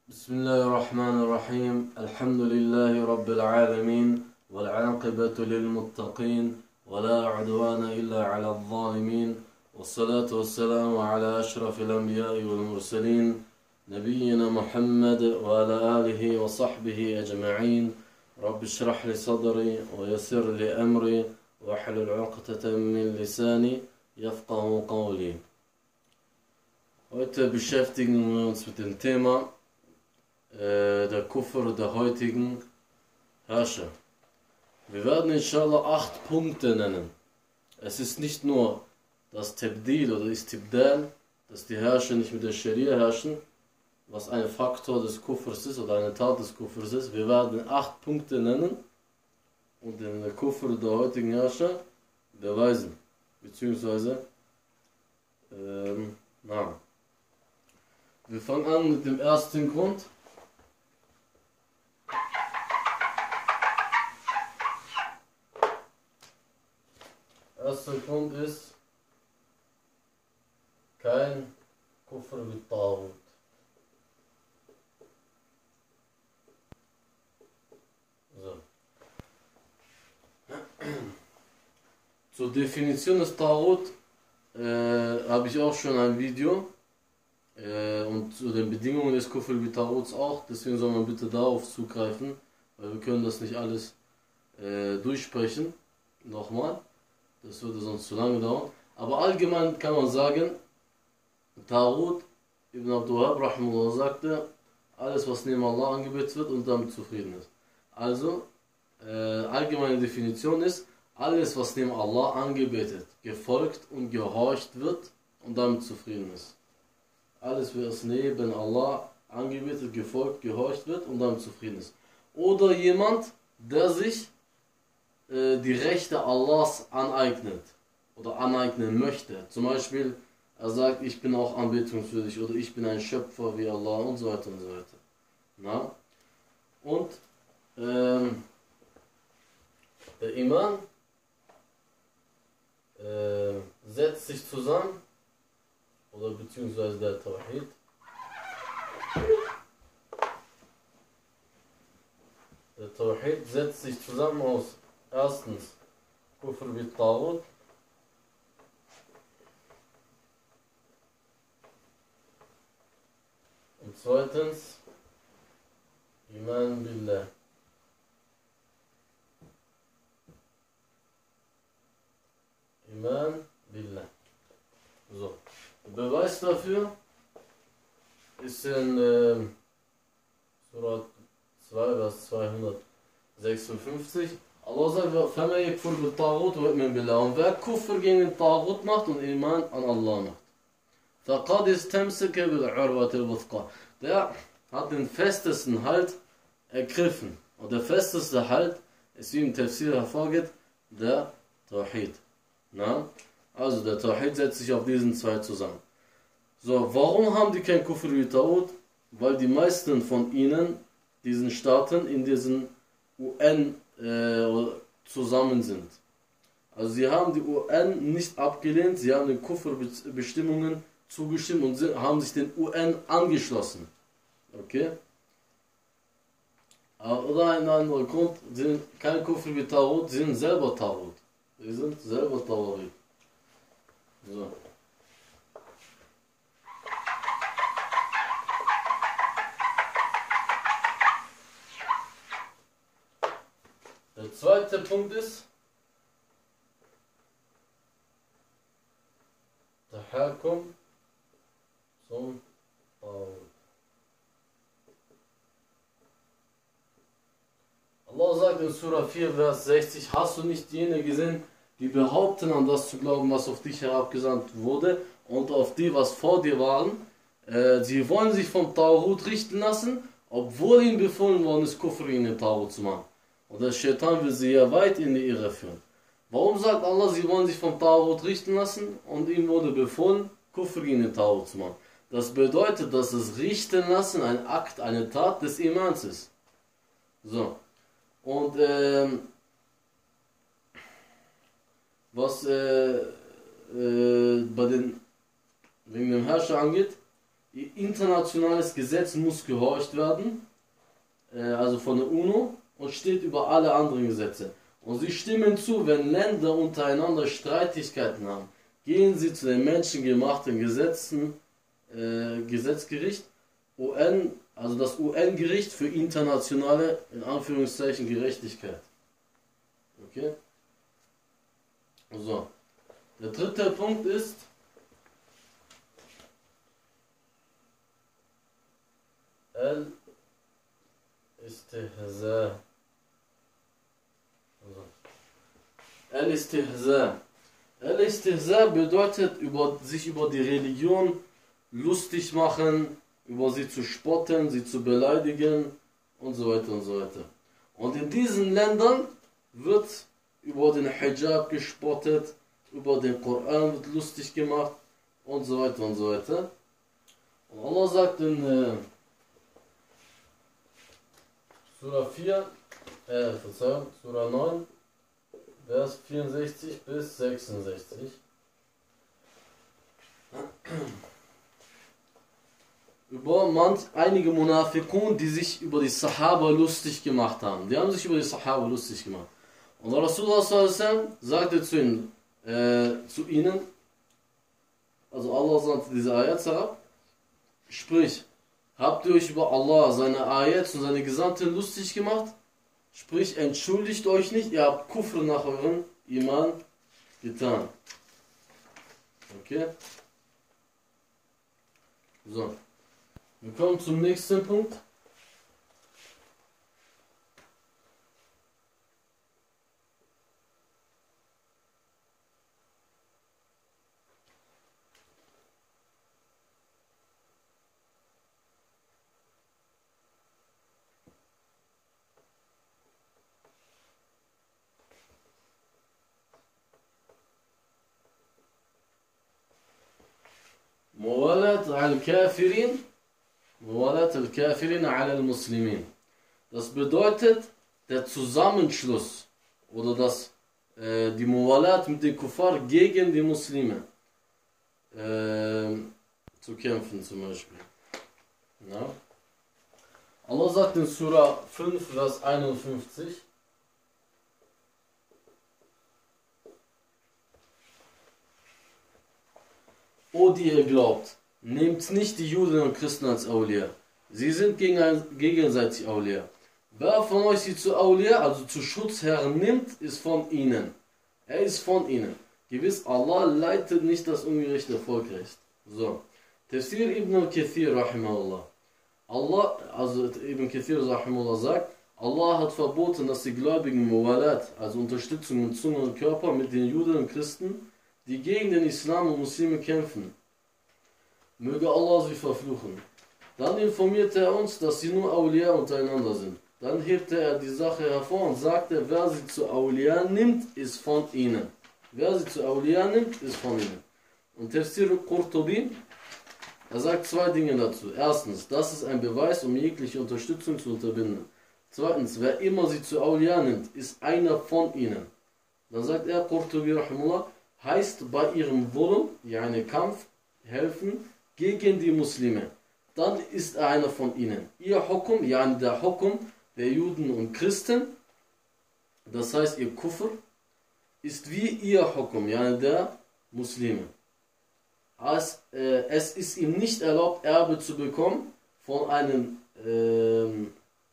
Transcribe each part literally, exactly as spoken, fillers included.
بسم الله الرحمن الرحيم الحمد لله رب العالمين والعاقبة للمتقين ولا عدوان إلا على الظالمين والصلاة والسلام على أشرف الأنبياء والمرسلين نبينا محمد وعلى آله وصحبه أجمعين رب اشرح لي صدري ويسر لي أمري واحلل عقدة من لساني يفقه قولي. Heute beschäftigen wir uns mit dem Thema äh, der Kufr der heutigen Herrscher. Wir werden inshallah acht Punkte nennen. Es ist nicht nur das Tabdil oder Istibdal, dass die Herrscher nicht mit der Scharia herrschen, was ein Faktor des Kufrs ist oder eine Tat des Kufrs ist. Wir werden acht Punkte nennen und den Kufr der heutigen Herrscher beweisen, beziehungsweise ähm, na. Wir fangen an mit dem ersten Grund. Erster Grund ist kein Kufr mit Taghut. So. Zur Definition des Taghut äh, habe ich auch schon ein Video. Und zu den Bedingungen des Kufr mit Taghuts auch, deswegen soll man bitte darauf zugreifen, weil wir können das nicht alles äh, durchsprechen, nochmal, das würde sonst zu lange dauern. Aber allgemein kann man sagen, Taghut, Ibn Abdul Wahhab rahimahullah sagte, alles was neben Allah angebetet wird und damit zufrieden ist. Also, äh, allgemeine Definition ist, alles was neben Allah angebetet, gefolgt und gehorcht wird und damit zufrieden ist. Alles, was neben Allah angebetet, gefolgt, gehorcht wird und damit zufrieden ist. Oder jemand, der sich äh, die Rechte Allahs aneignet oder aneignen möchte. Zum Beispiel, er sagt, ich bin auch anbetungswürdig oder ich bin ein Schöpfer wie Allah und so weiter und so weiter. Na? Und ähm, der Iman äh, setzt sich zusammen, oder beziehungsweise der Tawhid. Der Tawhid setzt sich zusammen aus erstens Kufr mit Taghut, und zweitens Iman Billah. Iman Billah. So. Der Beweis dafür ist in äh, Surah zwei, Vers zweihundertsechsundfünfzig. Allah sagt, und wer Kufr gegen den Taghut macht und Iman an Allah macht, der hat den festesten Halt ergriffen. Und der festeste Halt ist, wie im Tafsir hervorgeht, der Tawhid. Na? Also der Tawhid setzt sich auf diesen zwei zusammen. So, warum haben die kein Kufr mit Taghut? Weil die meisten von ihnen, diesen Staaten, in diesen U N äh, zusammen sind. Also sie haben die U N nicht abgelehnt, sie haben den Kufr-Bestimmungen zugestimmt und sind, haben sich den U N angeschlossen. Okay? Oder ein anderer Grund, sie sind kein Kufr mit Taghut, sie sind selber Taghut. Sie sind selber Taghut. So. Der zweite Punkt ist der Herkunft zum Taghut. Allah sagt in Surah vier, Vers sechzig, hast du nicht jene gesehen, die behaupten, an das zu glauben, was auf dich herabgesandt wurde und auf die, was vor dir waren. Äh, sie wollen sich vom Taghut richten lassen, obwohl ihnen befohlen worden ist, Kufr in den Taghut zu machen. Und der Shaitan will sie ja weit in die Irre führen. Warum sagt Allah, sie wollen sich vom Taghut richten lassen und ihnen wurde befohlen, Kufr in den Taghut zu machen? Das bedeutet, dass das Richten lassen ein Akt, eine Tat des Imans ist. So. Und ähm, was äh, äh, bei den, wegen dem Herrscher angeht, internationales Gesetz muss gehorcht werden, äh, also von der UNO, und steht über alle anderen Gesetze. Und sie stimmen zu, wenn Länder untereinander Streitigkeiten haben, gehen sie zu den menschengemachten Gesetzen, äh, Gesetzgericht, U N, also das U N-Gericht für internationale, in Anführungszeichen, Gerechtigkeit. Okay? So. Der dritte Punkt ist, Al-Istihza. Al-Istihza. Al-Istihza bedeutet, über, sich über die Religion lustig machen, über sie zu spotten, sie zu beleidigen und so weiter und so weiter. Und in diesen Ländern wird über den Hijab gespottet, über den Koran wird lustig gemacht und so weiter und so weiter. Und Allah sagt in äh, Surah vier, äh, Verzeihung, Surah neun, Vers vierundsechzig bis sechsundsechzig. Über manch, einige Munafiqun, die sich über die Sahaba lustig gemacht haben. Die haben sich über die Sahaba lustig gemacht. Und Rasulullah sallallahu alaihi wasallam sagte zu ihnen, äh, zu ihnen, also Allah sandte diese Ayats herab, sprich, habt ihr euch über Allah, seine Ayats und seine Gesandte lustig gemacht? Sprich, entschuldigt euch nicht, ihr habt Kufr nach eurem Iman getan. Okay? So. Wir kommen zum nächsten Punkt. Muwalat al-Kafirin, Muwalat al-Kafirin ala al-Muslimin. Das bedeutet der Zusammenschluss oder das, äh, die Muwalat mit den Kuffar gegen die Muslime äh, zu kämpfen zum Beispiel. Ja. Allah sagt in Surah fünf, Vers einundfünfzig, O die ihr glaubt, nehmt nicht die Juden und Christen als Awliya. Sie sind gegenseitig Awliya. Wer von euch sie zu Awliya, also zu Schutzherren nimmt, ist von ihnen. Er ist von ihnen. Gewiss, Allah leitet nicht das ungerechte Volkrecht. So. Tafsir Ibn al-Kathir, rahimahullah. Allah, also Ibn Kathir, rahimahullah, sagt, Allah hat verboten, dass die Gläubigen Muwalat, also Unterstützung mit Zunge und Körper, mit den Juden und Christen, die gegen den Islam und Muslime kämpfen. Möge Allah sie verfluchen. Dann informierte er uns, dass sie nur Awliya untereinander sind. Dann hebte er die Sache hervor und sagte, wer sie zu Awliya nimmt, ist von ihnen. Wer sie zu Awliya nimmt, ist von ihnen. Und Tafsir Qurtubi, er sagt zwei Dinge dazu. Erstens, das ist ein Beweis, um jegliche Unterstützung zu unterbinden. Zweitens, wer immer sie zu Awliya nimmt, ist einer von ihnen. Dann sagt er, Qurtubi rahimullah, heißt bei ihrem Wollen, ja eine Kampf, helfen gegen die Muslime. Dann ist er einer von ihnen. Ihr Hukum, ja der Hukum der Juden und Christen, das heißt ihr Kufr, ist wie ihr Hukum, ja der Muslime. Als, äh, es ist ihm nicht erlaubt, Erbe zu bekommen von einem äh,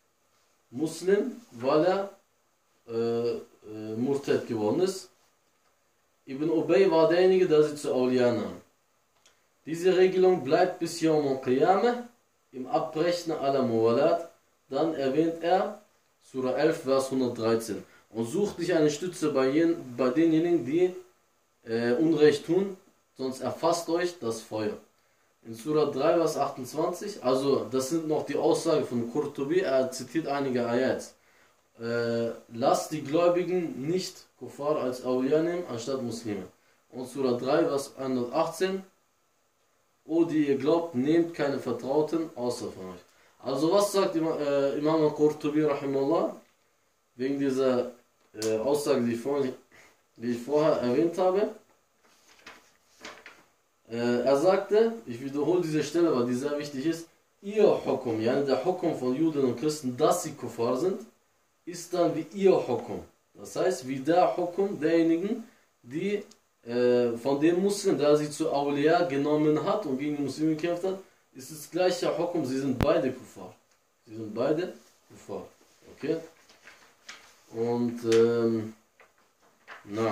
Muslim, weil er äh, äh, Murtad geworden ist. Ibn Ubay war derjenige, der sie zu Awliya nahm. Diese Regelung bleibt bis Yawm al-Qiyamah im Abbrechen aller Muwalat. Dann erwähnt er Surah elf, Vers hundertdreizehn. Und sucht nicht eine Stütze bei, jen, bei denjenigen, die äh, Unrecht tun, sonst erfasst euch das Feuer. In Surah drei, Vers achtundzwanzig, also das sind noch die Aussagen von Qurtubi, er zitiert einige Ayats. Äh, lasst die Gläubigen nicht Kuffar als Awliya nehmen, anstatt Muslime. Und Surah drei, Vers hundertachtzehn, O die ihr glaubt, nehmt keine Vertrauten außer von euch. Also was sagt Imam, äh, Imam al-Qurtubi rahimahullah, wegen dieser äh, Aussage, die ich, vorhin, die ich vorher erwähnt habe? Äh, er sagte, ich wiederhole diese Stelle, weil die sehr wichtig ist, ihr Hukum, ja, der Hukum von Juden und Christen, dass sie Kuffar sind, ist dann wie ihr Hukum. Das heißt, wie der Hukum derjenigen, die äh, von dem Muslim, der sie zu Awliya genommen hat und gegen die Muslime gekämpft hat, ist das gleiche Hukum, sie sind beide Kuffar. Sie sind beide Kuffar. Okay? Und, ähm, na.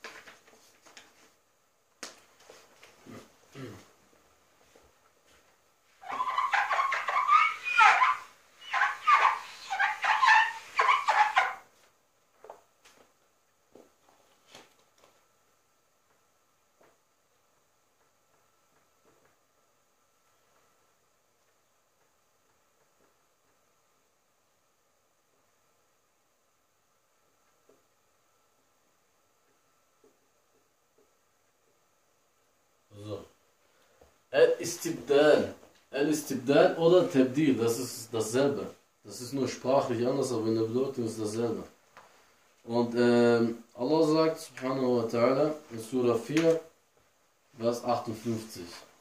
So. Al-Istibdal. Al-Istibdal oder Tabdil, das ist dasselbe. Das ist nur sprachlich anders, aber in der Bedeutung ist dasselbe. Und ähm, Allah sagt, subhanahu wa ta'ala, in Surah vier, Vers achtundfünfzig.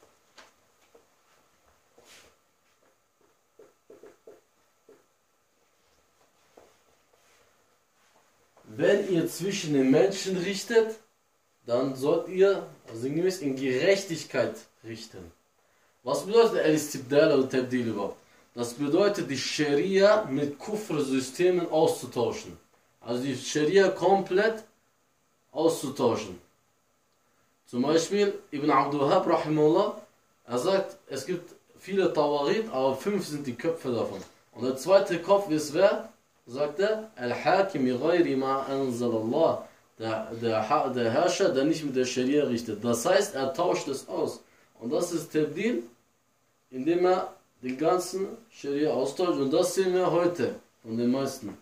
Wenn ihr zwischen den Menschen richtet, dann sollt ihr, also sinngemäß, in Gerechtigkeit richten. Was bedeutet Al-Istibdal oder Tabdil überhaupt? Das bedeutet, die Scharia mit Kufr-Systemen auszutauschen. Also die Scharia komplett auszutauschen. Zum Beispiel Ibn Abdul Wahhab, rahimahullah, er sagt, es gibt viele Tawarit, aber fünf sind die Köpfe davon. Und der zweite Kopf ist wer? Sagt er, Al-Hakim ghayri ma anzalallah. Der, der, der Herrscher, der nicht mit der Scharia richtet. Das heißt, er tauscht es aus. Und das ist Tabdil, indem er den ganzen Scharia austauscht. Und das sehen wir heute von den meisten.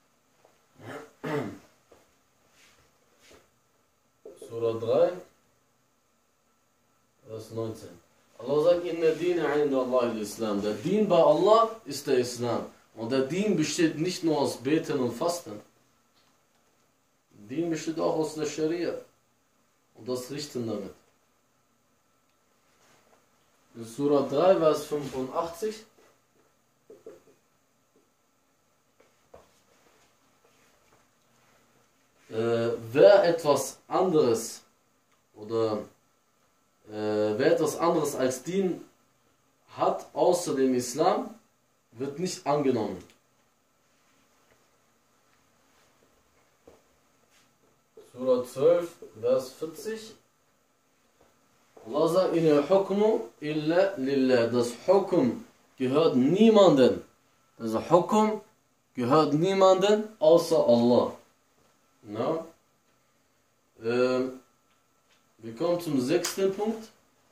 Surah drei, Vers neunzehn. Allah sagt, Inna Dina inda Allah al-Islam. Der Dien bei Allah ist der Islam. Und der Dien besteht nicht nur aus Beten und Fasten. Dien besteht auch aus der Scharia. Und das Richten damit. In Surah drei, Vers fünfundachtzig. Äh, wer etwas anderes oder äh, wer etwas anderes als Dien hat, außer dem Islam, wird nicht angenommen. Surah zwölf, Vers vierzig. Allah sagt, in der Hukmu illa lillah. Das Hukum gehört niemanden. Das Hukum gehört niemanden außer Allah. Na? Ähm, wir kommen zum sechsten Punkt.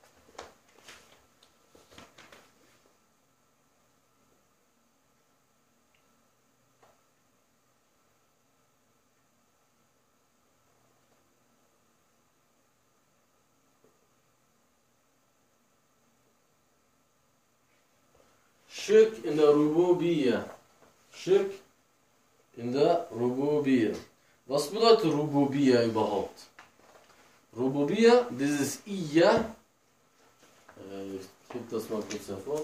Schirk in der Rububiyya. Schirk in der Rububiyya. Was bedeutet Rububiyya überhaupt? Rububiyya, dieses Iyya, äh, ich gebe das mal kurz hervor.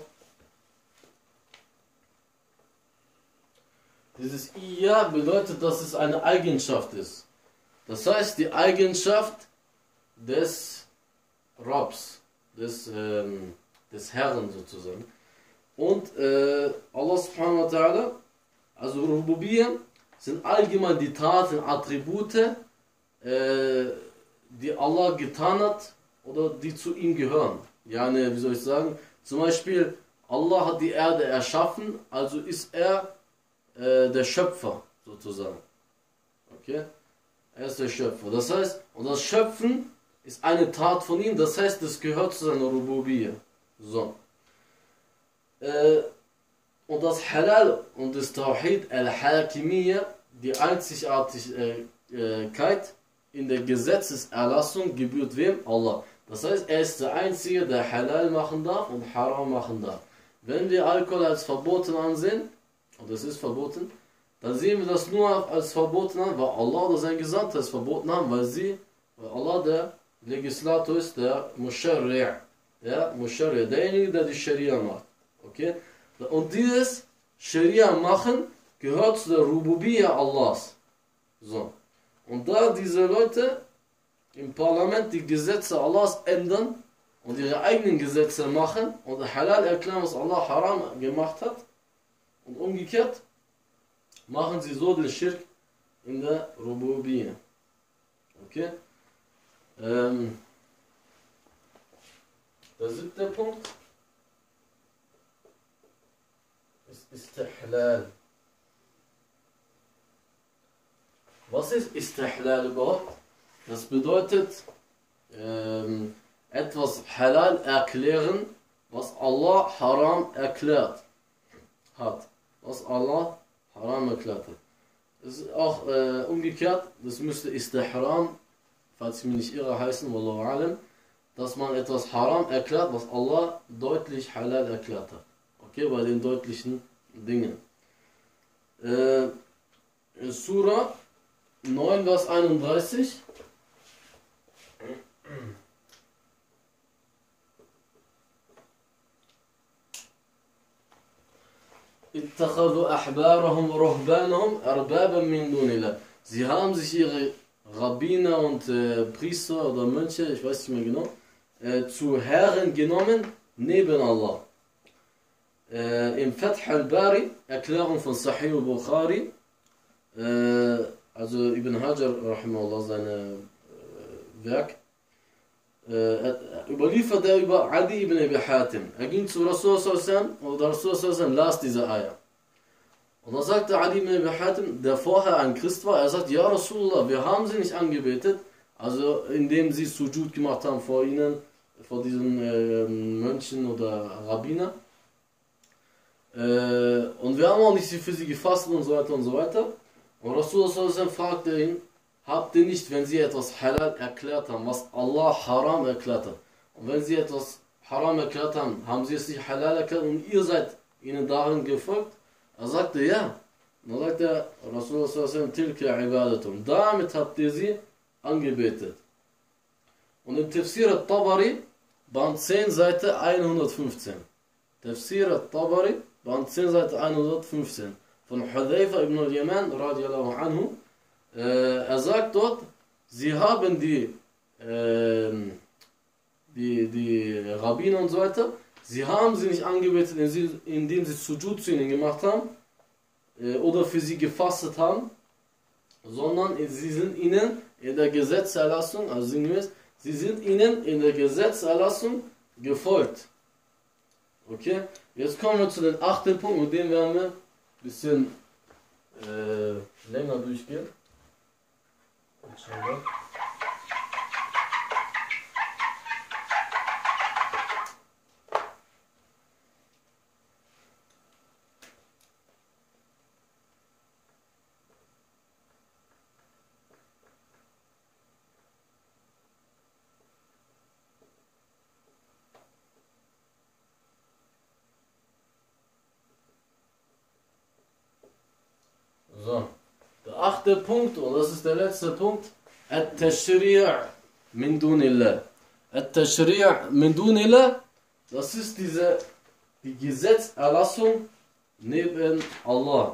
Dieses Iyya bedeutet, dass es eine Eigenschaft ist. Das heißt, die Eigenschaft des Rabs, des, ähm, des Herrn sozusagen. Und äh, Allah subhanahu wa ta'ala, also Rububiyya, sind allgemein die Taten, Attribute, äh, die Allah getan hat oder die zu ihm gehören. Ja, ne, wie soll ich sagen? Zum Beispiel, Allah hat die Erde erschaffen, also ist er äh, der Schöpfer, sozusagen. Okay? Er ist der Schöpfer. Das heißt, und das Schöpfen ist eine Tat von ihm, das heißt, das gehört zu seiner Rububiyya. So. Äh, Und das Halal und das Tawhid al-Hakimiyya, die Einzigartigkeit in der Gesetzeserlassung gebührt wem? Allah. Das heißt, er ist der Einzige, der Halal machen darf und Haram machen darf. Wenn wir Alkohol als verboten ansehen, und das ist verboten, dann sehen wir das nur als verboten an, weil Allah oder sein Gesandter es verboten haben, weil sie, weil Allah der Legislator ist der Musharri'. Ja, Musharri', derjenige, der die Scharia macht. Okay? Und dieses Scharia machen gehört zu der Rububiyya Allahs. So. Und da diese Leute im Parlament die Gesetze Allahs ändern und ihre eigenen Gesetze machen und halal erklären, was Allah haram gemacht hat, und umgekehrt machen sie so den Schirk in der Rububiyya. Okay? Ähm, der siebte Punkt ist Istihlal. Was ist Istihlal überhaupt? Das bedeutet ähm, etwas halal erklären, was Allah haram erklärt hat. Was Allah haram erklärt hat. Das ist auch äh, umgekehrt, das müsste Istihram, falls ich mich nicht irre, heißen, Wallahu alam, dass man etwas haram erklärt, was Allah deutlich halal erklärt hat. Okay, bei den deutlichen Dingen. Äh, in Surah neun, Vers einunddreißig. اتخذوا أحبارهم ورهبانهم أربابا من دون الله. Sie haben sich ihre Rabbiner und äh, Priester oder Mönche, ich weiß nicht mehr genau, äh, zu Herren genommen neben Allah. Äh, Im Fath al-Bari, Erklärung von Sahih al-Bukhari, äh, also Ibn Hajar, rahimahullah, seine äh, Werk, äh, überliefert er über Adi ibn Abi Hatim. Er ging zu Rasul sallallahu alaihi wasallam und Rasul sallallahu alaihi wasallam las diese Eier. Und dann sagte Adi ibn Abi Hatim, der vorher ein Christ war, er sagt, ja Rasulullah, wir haben sie nicht angebetet, also indem sie Sujud gemacht haben vor ihnen, vor diesen äh, Mönchen oder Rabbiner. Äh, und wir haben auch nicht für sie gefastet und so weiter und so weiter. Und Rasul sallallahu alaihi wasallam fragte ihn, habt ihr nicht, wenn sie etwas halal erklärt haben, was Allah haram erklärt hat, und wenn sie etwas haram erklärt haben, haben sie es nicht halal erklärt und ihr seid ihnen darin gefolgt? Er sagte, ja. Und dann sagte Rasulullah sallallahu alaihi wasallam, tilka ibadatum, damit habt ihr sie angebetet. Und im Tafsir al-Tabari, Band zehn, Seite hundertfünfzehn. Tafsir al-Tabari, Band zehn, Seite hundertfünfzehn. Von Hudayfa ibn al-Yaman, radiallahu anhu. Äh, er sagt dort, sie haben die, äh, die, die Rabbiner und so weiter, sie haben sie nicht angebetet, indem sie, indem sie Sujud zu ihnen gemacht haben äh, oder für sie gefastet haben, sondern sie sind ihnen in der Gesetzerlassung, also sinngemäß, sie sind ihnen in der Gesetzerlassung gefolgt. Okay, jetzt kommen wir zu den achten Punkt, mit dem werden wir ein bisschen äh, länger durchgehen. Inshallah. So, der achte Punkt, und das ist der letzte Punkt, At-Tashri' min dunillah. At-Tashri' min dunillah, das ist diese, die Gesetzerlassung neben Allah.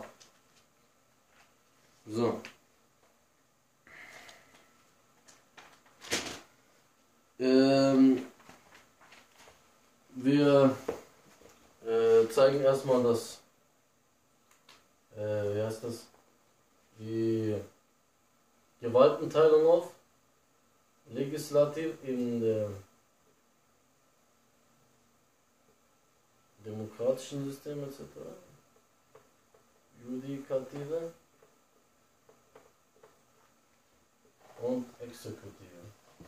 So. Ähm, wir äh, zeigen erstmal das, äh, wie heißt das? Die Gewaltenteilung auf, Legislativ in der demokratischen System et cetera. Judikative und Exekutive.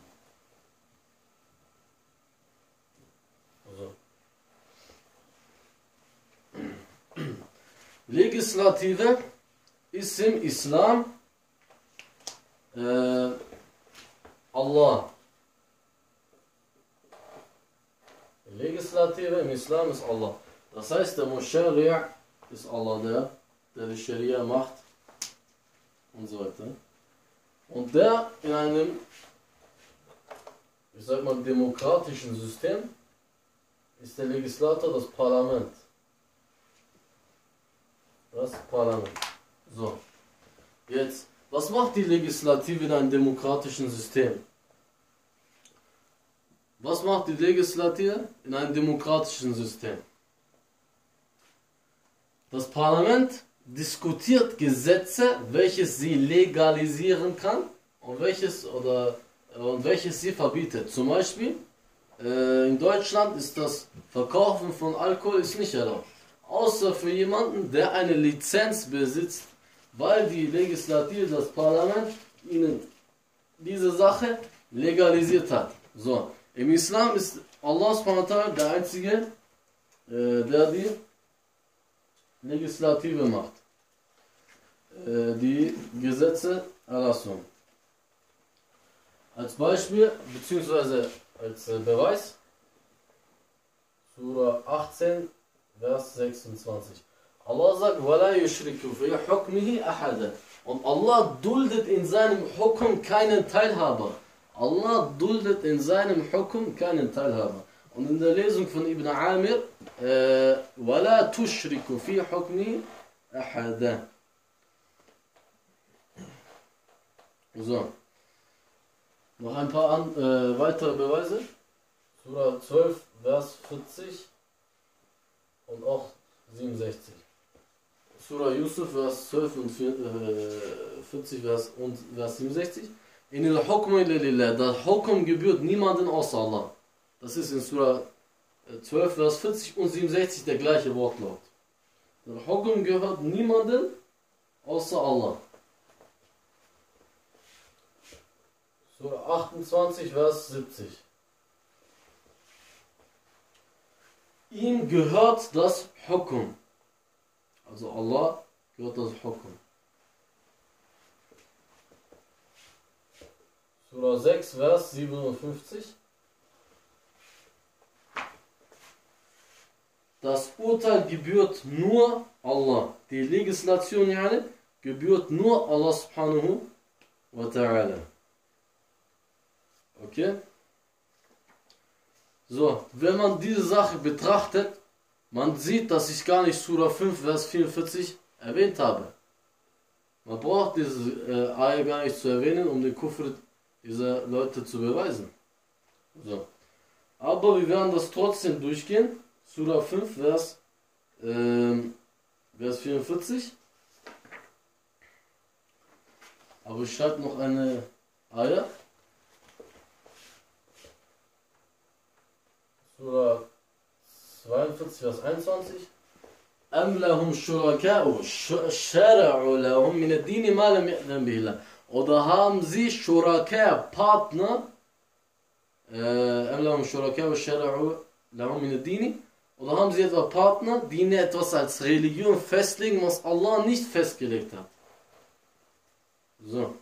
Also. Legislative ist im Islam äh, Allah. Legislative im Islam ist Allah. Das heißt, der Mushari' ist Allah, der, der die Scharia macht und so weiter. Und der in einem ich sag mal, demokratischen System ist der Legislator das Parlament. Das Parlament. So. Jetzt, was macht die Legislative in einem demokratischen System? Was macht die Legislative in einem demokratischen System? Das Parlament diskutiert Gesetze, welches sie legalisieren kann und welches, oder, und welches sie verbietet. Zum Beispiel, äh, in Deutschland ist das Verkaufen von Alkohol ist nicht erlaubt. Außer für jemanden, der eine Lizenz besitzt, weil die Legislative, das Parlament, ihnen diese Sache legalisiert hat. So, im Islam ist Allah subhanahu wa ta'ala der Einzige, äh, der die Legislative macht. Äh, die Gesetze Erlassung. Als Beispiel, beziehungsweise als äh, Beweis, Surah achtzehn, Vers sechsundzwanzig. Allah sagt, وَلَا يُشْرِكُ فِي حُكْمِهِ أَحَدًا. Und Allah duldet in seinem Hukum keinen Teilhaber. Allah duldet in seinem Hukum keinen Teilhaber. Und in der Lesung von Ibn Amir, äh, وَلَا تُشْرِكُ فِي حُكْمِهِ أَحَدًا. So. Noch ein paar an, äh, weitere Beweise. Surah zwölf, Vers vierzig und auch siebenundsechzig. Surah Yusuf, Vers zwölf und vierzig, Vers, und Vers siebenundsechzig. In el Hukm illa lillah. Das Hukum gebührt niemanden außer Allah. Das ist in Surah zwölf, Vers vierzig und siebenundsechzig der gleiche Wortlaut. Der Hukum gehört niemanden außer Allah. Surah achtundzwanzig, Vers siebzig. Ihm gehört das Hukum. Also Allah gehört das Hukum. Surah sechs, Vers siebenundfünfzig. Das Urteil gebührt nur Allah. Die Legislation yani, gebührt nur Allah subhanahu wa ta'ala. Okay? So, wenn man diese Sache betrachtet, man sieht, dass ich gar nicht Surah fünf, Vers vierundvierzig erwähnt habe. Man braucht diese äh, Ayah gar nicht zu erwähnen, um den Kufr dieser Leute zu beweisen. So. Aber wir werden das trotzdem durchgehen. Surah fünf, Vers, äh, Vers vierundvierzig. Aber ich schreibe noch eine Ayah. Surah zweiundvierzig, Vers einundzwanzig. أَمْ لَهُمْ شُرَكَاءُ شَرَعُوا لَهُمْ مِنَ الدِّينِ مَا لَمْ يَأْذَنْ بِهِ اللَّهُ. Oder haben sie Shuraka, Partner, أَمْ لَهُمْ شُرَكَاءُ شَرَعُوا لَهُمْ مِنَ الدِّينِ. Oder haben sie etwa Partner, die ihnen etwas als Religion festlegen, was Allah nicht festgelegt hat. So.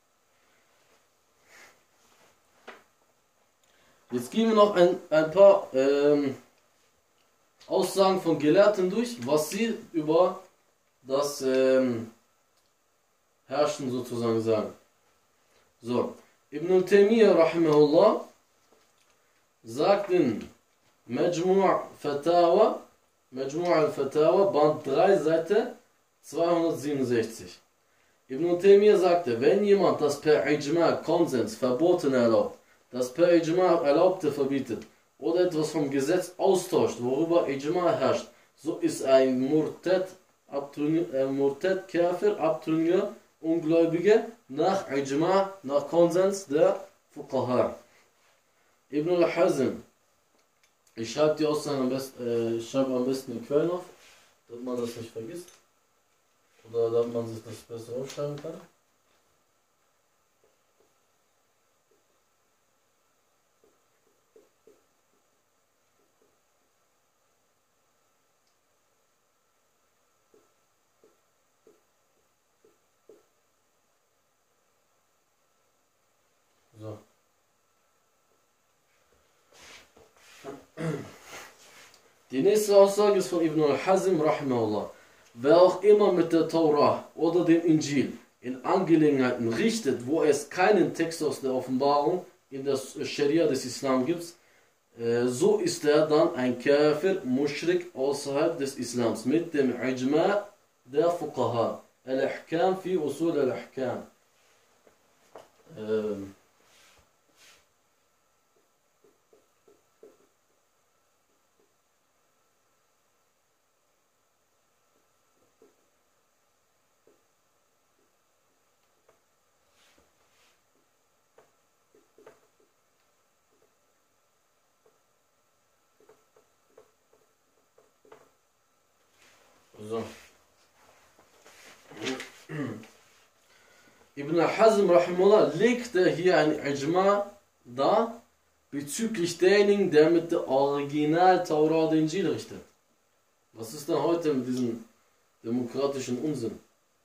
Jetzt gehen wir noch ein, ein paar ähm, Aussagen von Gelehrten durch, was sie über das ähm, Herrschen sozusagen sagen. So, Ibn Taymiyyah rahimahullah sagt in Majmu' Fatawa, Majmu' al-Fatawa, Band drei, Seite zweihundertsiebenundsechzig. Ibn Taymiyyah sagte, wenn jemand das per Ijma' Konsens Verbotene erlaubt, das per Ijma' Erlaubte verbietet oder etwas vom Gesetz austauscht, worüber Ijma' herrscht, so ist ein Murtad, äh, Murtad, Kafir, Abtrünniger, Ungläubige nach Ijma', nach Konsens der Fuqaha. Ibn al-Hazm, ich schreibe die Aussagen am besten, äh, ich schreibe am besten die Quellen auf, damit man das nicht vergisst. Oder damit man sich das besser aufschreiben kann. So. Die nächste Aussage ist von Ibn al-Hazm rahimahullah. Wer auch immer mit der Torah oder dem Injil in Angelegenheiten richtet, wo es keinen Text aus der Offenbarung in der Scharia des Islam gibt, äh, so ist er dann ein Kafir, Mushrik außerhalb des Islams mit dem Ijma' der Fuqaha. Al-Ahkam fi Usul al-Ahkam. Ähm. So. Ibn Hazm rahimullah legte hier ein Ijma dar bezüglich derjenigen, der mit der Original Taura und Injil richtet. Was ist denn heute mit diesem demokratischen Unsinn?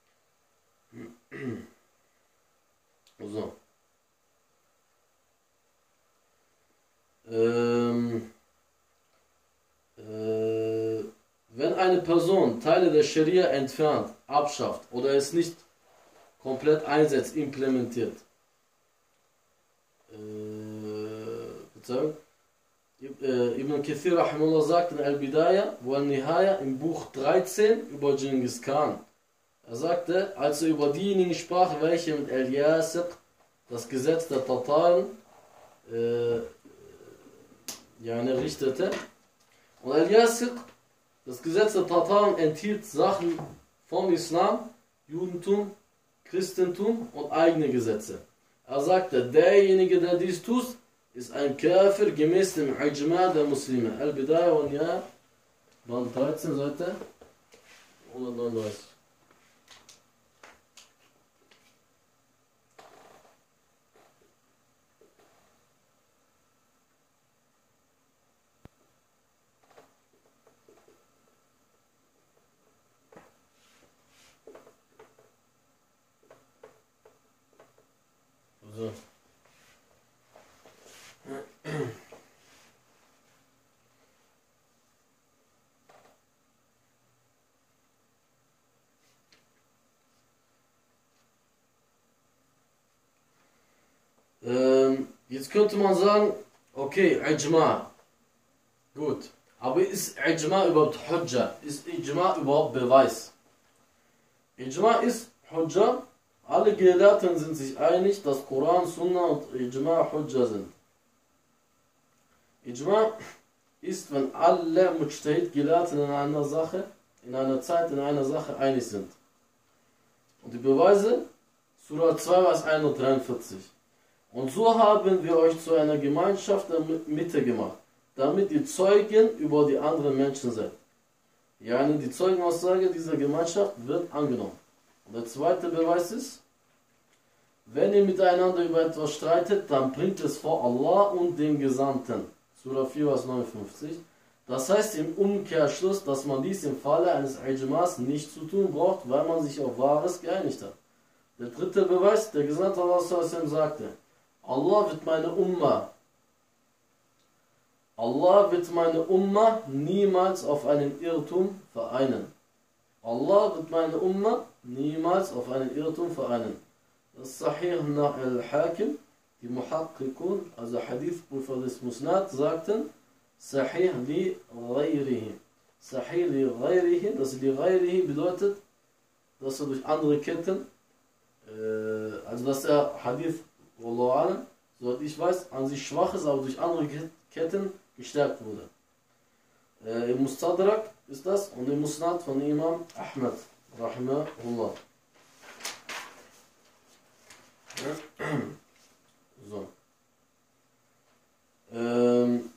So. Ähm, äh, wenn eine Person Teile der Scharia entfernt, abschafft oder es nicht komplett einsetzt, implementiert. Äh, Ibn Kathir rahimullah sagt in Al-Bidaya wa Al-Nihaya im Buch dreizehn über Genghis Khan. Er sagte, als er über diejenigen sprach, welche mit Al-Yasiq, das Gesetz der Tataren, äh, ja, richtete. Und Al-Yasiq, das Gesetz der Tataren, enthielt Sachen vom Islam, Judentum, Christentum und eigene Gesetze. Er sagte, derjenige, der dies tut, ist ein Kafir gemäß dem Ijma' der Muslime. Al-Bidaya und ja, Band dreizehn, Seite hundertneununddreißig. So. Ähm, jetzt könnte man sagen, okay, Ijma. Gut. Aber ist Ijma überhaupt Hujja? Ist Ijma überhaupt Beweis? Ijma ist Hujja. Alle Gelehrten sind sich einig, dass Koran, Sunna und Ijma Hujja sind. Ijma ist, wenn alle Mujtahid Gelehrten in einer Sache, in einer Zeit, in einer Sache einig sind. Und die Beweise, Surah zwei, Vers hundertdreiundvierzig. Und so haben wir euch zu einer Gemeinschaft der Mitte gemacht, damit ihr Zeugen über die anderen Menschen seid. Ja, die Zeugenaussage dieser Gemeinschaft wird angenommen. Und der zweite Beweis ist, wenn ihr miteinander über etwas streitet, dann bringt es vor Allah und dem Gesandten. Surah vier, Vers neunundfünfzig. Das heißt im Umkehrschluss, dass man dies im Falle eines Ijmas nicht zu tun braucht, weil man sich auf Wahres geeinigt hat. Der dritte Beweis, der Gesandte Allah sagte, Allah wird meine Umma, Allah wird meine Umma niemals auf einen Irrtum vereinen. Allah wird meine Umma niemals auf einen Irrtum vereinen. Das Sahih nach Al-Hakim, die Muhakkikun, also Hadithprüfer des Musnad, sagten, Sahih li ghayrihi. Sahih li ghayrihi, das li ghayrihi bedeutet, dass er durch andere Ketten, äh, also dass der Hadith, Wallahu alam, soweit ich weiß, an sich schwach ist, aber durch andere Ketten gestärkt wurde. Äh, Im Mustadrak ist das und im Musnad von Imam Ahmad, rahimahullah. So. Ähm.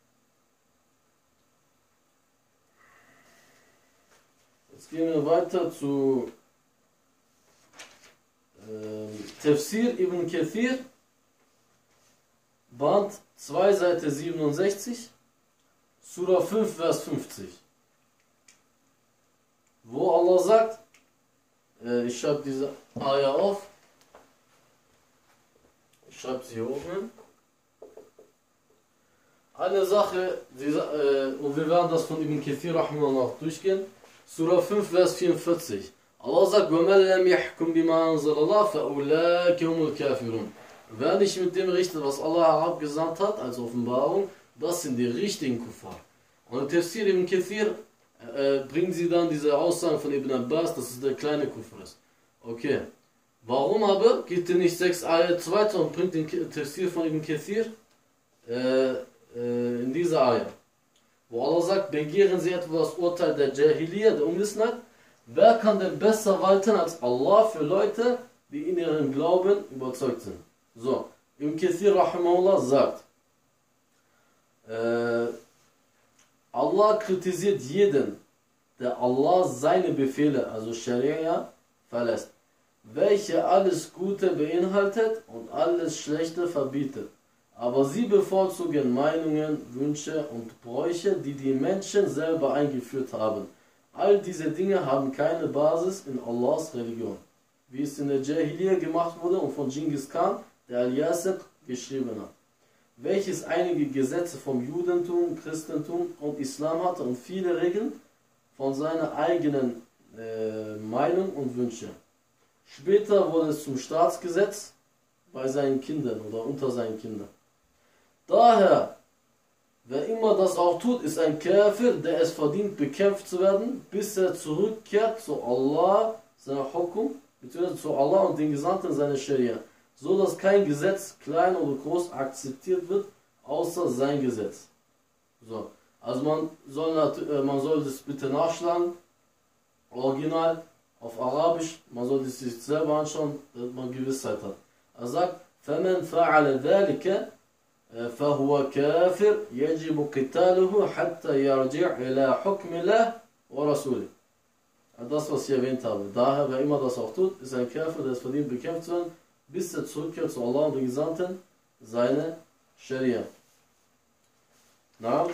Jetzt gehen wir weiter zu ähm, Tafsir Ibn Kathir, Band zwei, Seite siebenundsechzig, Surah fünf, Vers fünfzig. Wo Allah sagt, äh, ich schreibe diese Ayah auf, ich schreibe sie hier oben. Eine Sache, diese, äh, und wir werden das von Ibn Kathir noch durchgehen. Surah fünf, Vers vierundvierzig. Allah sagt, وَمَنْ لَمْ يَحْكُمْ بِمَا أَنزَلَ اللَّهُ فَأُولَٰئِكَ هُمُ الْكَافِرُونَ. wer nicht mit dem richtet, was Allah herabgesandt hat, als Offenbarung, das sind die richtigen Kuffar. Und in Tafsir Ibn Kathir äh, bringen sie dann diese Aussagen von Ibn Abbas, dass es der kleine Kufr ist. Okay. Warum aber geht ihr nicht sechs Ayat weiter und bringt den Tafsir von Ibn Kathir äh, äh, in dieser Ayat? Wo Allah sagt, begehren sie etwa das Urteil der Jahiliyyah, der Unwissenheit? Wer kann denn besser walten als Allah für Leute, die in ihrem Glauben überzeugt sind? So, Ibn Kathir rahimahullah sagt, äh, Allah kritisiert jeden, der Allah seine Befehle, also Scharia, verlässt, welche alles Gute beinhaltet und alles Schlechte verbietet. Aber sie bevorzugen Meinungen, Wünsche und Bräuche, die die Menschen selber eingeführt haben. All diese Dinge haben keine Basis in Allahs Religion, wie es in der Jahiliyyah gemacht wurde und von Genghis Khan, der Al-Yasiq, geschrieben hat, welches einige Gesetze vom Judentum, Christentum und Islam hatte und viele Regeln von seiner eigenen äh, Meinung und Wünsche. Später wurde es zum Staatsgesetz bei seinen Kindern oder unter seinen Kindern. Daher, wer immer das auch tut, ist ein Kafir, der es verdient, bekämpft zu werden, bis er zurückkehrt zu Allah, seiner Hukum, beziehungsweise zu Allah und den Gesandten seiner Scharia, so dass kein Gesetz, klein oder groß, akzeptiert wird, außer sein Gesetz. So. Also man soll, man soll das bitte nachschlagen, original, auf Arabisch, man soll das sich selber anschauen, damit man Gewissheit hat. Er sagt, فَمَنْ فَعَلَ ذَلِكَ فَهُوَ كَافِرْ يَجِبُ قِتَالُهُ حَتَّى يَرْجِعْ إِلَى حُكْمِ اللَّهِ وَرَسُولِهِ. Das, was ich erwähnt habe. Daher, wer immer das auch tut, ist ein Kafir, der es verdient, bekämpft zu werden, bis er zurückkehrt zu Allah und den Gesandten, seine Scharia. Na?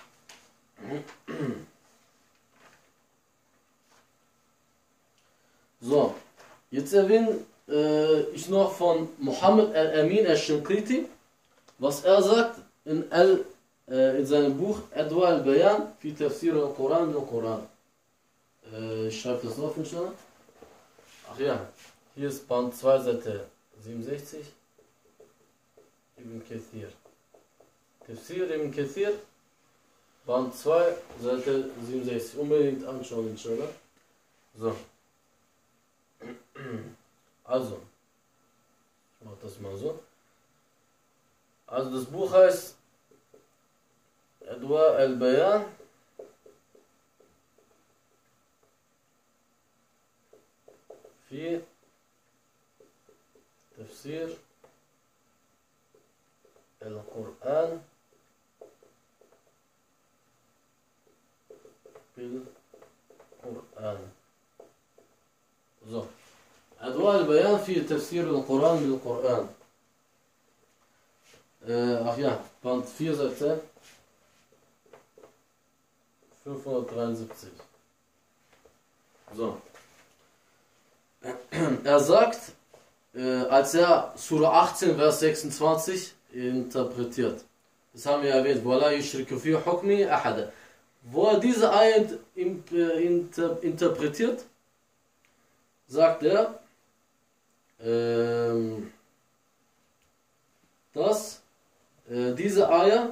So, jetzt erwähne äh, ich noch von Muhammad al-Amin al-Shinqiti, was er sagt in, al, äh, in seinem Buch Adwa al-Bayan fi Tafsir al-Quran bil-Quran. Äh, ich schreibe das noch schnell. Ach ja, hier ist Band zwei, Seite siebenundsechzig. Ibn Kathir. Tafsir Ibn Kathir, Band zwei, Seite siebenundsechzig. Unbedingt anschauen, inshallah. So. Also, ich mache das mal so. Also das Buch heißt Adwa al-Bayan fi Tafsir al-Quran bil-Quran. So. Adwa al-Bayan fi Tafsir al-Quran bil-Quran. Äh, ach ja, Band vier, Seite fünfhundertdreiundsiebzig. So. Er sagt, äh, als er Surah achtzehn, Vers sechsundzwanzig interpretiert, das haben wir erwähnt, وَلَا يُشْرِكُ فِي حُكْمِهِ أَحَدًا, wo er diese Ayat inter interpretiert, sagt er, ähm, dass äh, diese Ayat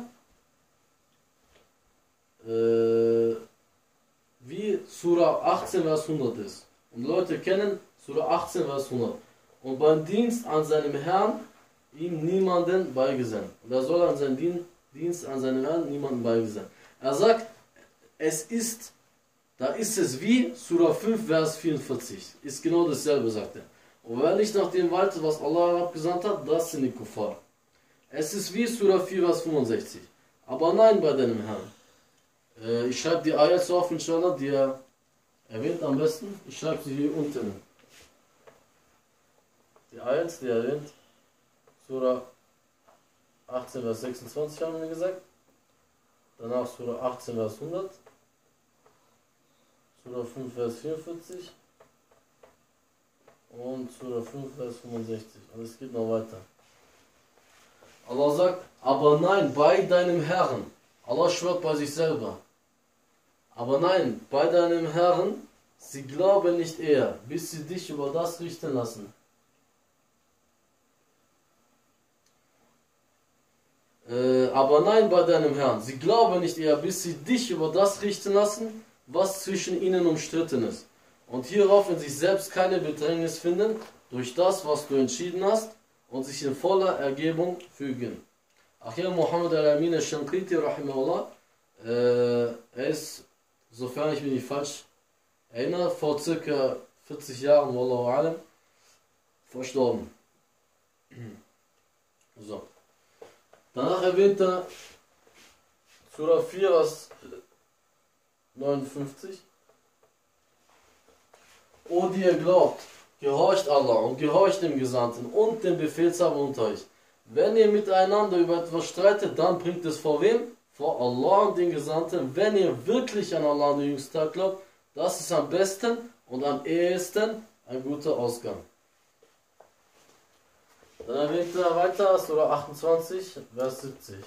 äh, wie Surah achtzehn, Vers hundert ist. Und Leute kennen Surah achtzehn, Vers hundert. Und beim Dienst an seinem Herrn ihm niemanden beigesellen. Und er soll an seinem Dienst an seinem Herrn niemanden beigesellen. Er sagt, es ist, da ist es wie Surah fünf, Vers vierundvierzig. Ist genau dasselbe, sagt er. Und wer nicht nach dem waltet, was Allah abgesandt hat, das sind die Kuffar. Es ist wie Surah vier, Vers fünfundsechzig. Aber nein bei deinem Herrn. Äh, ich schreibe die Ayat so auf, inshallah, die er erwähnt am besten. Ich schreibe sie hier unten. Die Ayat, die er erwähnt. Surah achtzehn, Vers sechsundzwanzig haben wir gesagt. Danach Surah achtzehn, Vers hundert. Surah fünf, Vers vierundvierzig. Und Surah fünf, Vers fünfundsechzig. Und es geht noch weiter. Allah sagt, aber nein, bei deinem Herrn. Allah schwört bei sich selber. Aber nein, bei deinem Herrn, sie glauben nicht eher, bis sie dich über das richten lassen. Äh, aber nein bei deinem Herrn. Sie glauben nicht eher, bis sie dich über das richten lassen, was zwischen ihnen umstritten ist. Und hierauf in sich selbst keine Bedrängnis finden, durch das, was du entschieden hast, und sich in voller Ergebung fügen. Ach ja, Muhammad al-Amin al-Shanqiti, rahimahullah, äh, er ist, sofern ich mich nicht falsch erinnere, vor circa vierzig Jahren, wallahu alam, verstorben. So. Danach erwähnt er Surah vier, Vers neunundfünfzig. O die ihr glaubt, gehorcht Allah und gehorcht dem Gesandten und dem Befehlshaber unter euch. Wenn ihr miteinander über etwas streitet, dann bringt es vor wem? Vor Allah und den Gesandten. Wenn ihr wirklich an Allah und den jüngsten Tag glaubt, das ist am besten und am ehesten ein guter Ausgang. Dann erwähnt er weiter, Surah achtundzwanzig, Vers siebzig.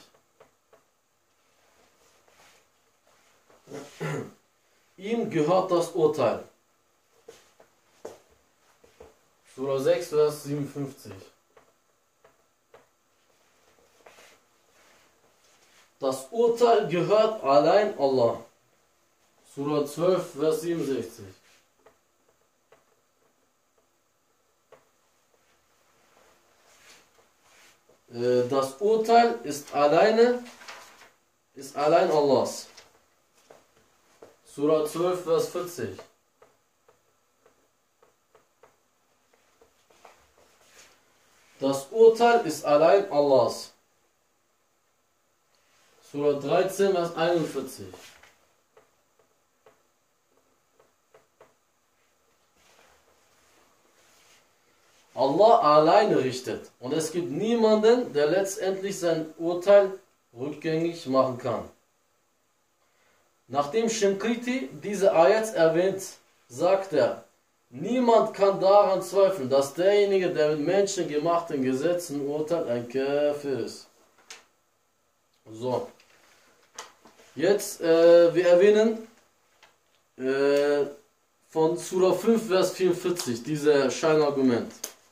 Ihm gehört das Urteil. Surah sechs, Vers siebenundfünfzig. Das Urteil gehört allein Allah. Surah zwölf, Vers siebenundsechzig. Das Urteil ist alleine, ist allein Allahs. Surah zwölf, Vers vierzig. Das Urteil ist allein Allahs. Surah dreizehn, Vers einundvierzig. Allah alleine richtet und es gibt niemanden, der letztendlich sein Urteil rückgängig machen kann. Nachdem Shinqiti diese Ayat erwähnt, sagt er, niemand kann daran zweifeln, dass derjenige, der mit menschengemachten Gesetzen urteilt, ein Kafir ist. So. Jetzt, äh, wir erwähnen äh, von Surah fünf, Vers vierundvierzig, dieses Scheinargument.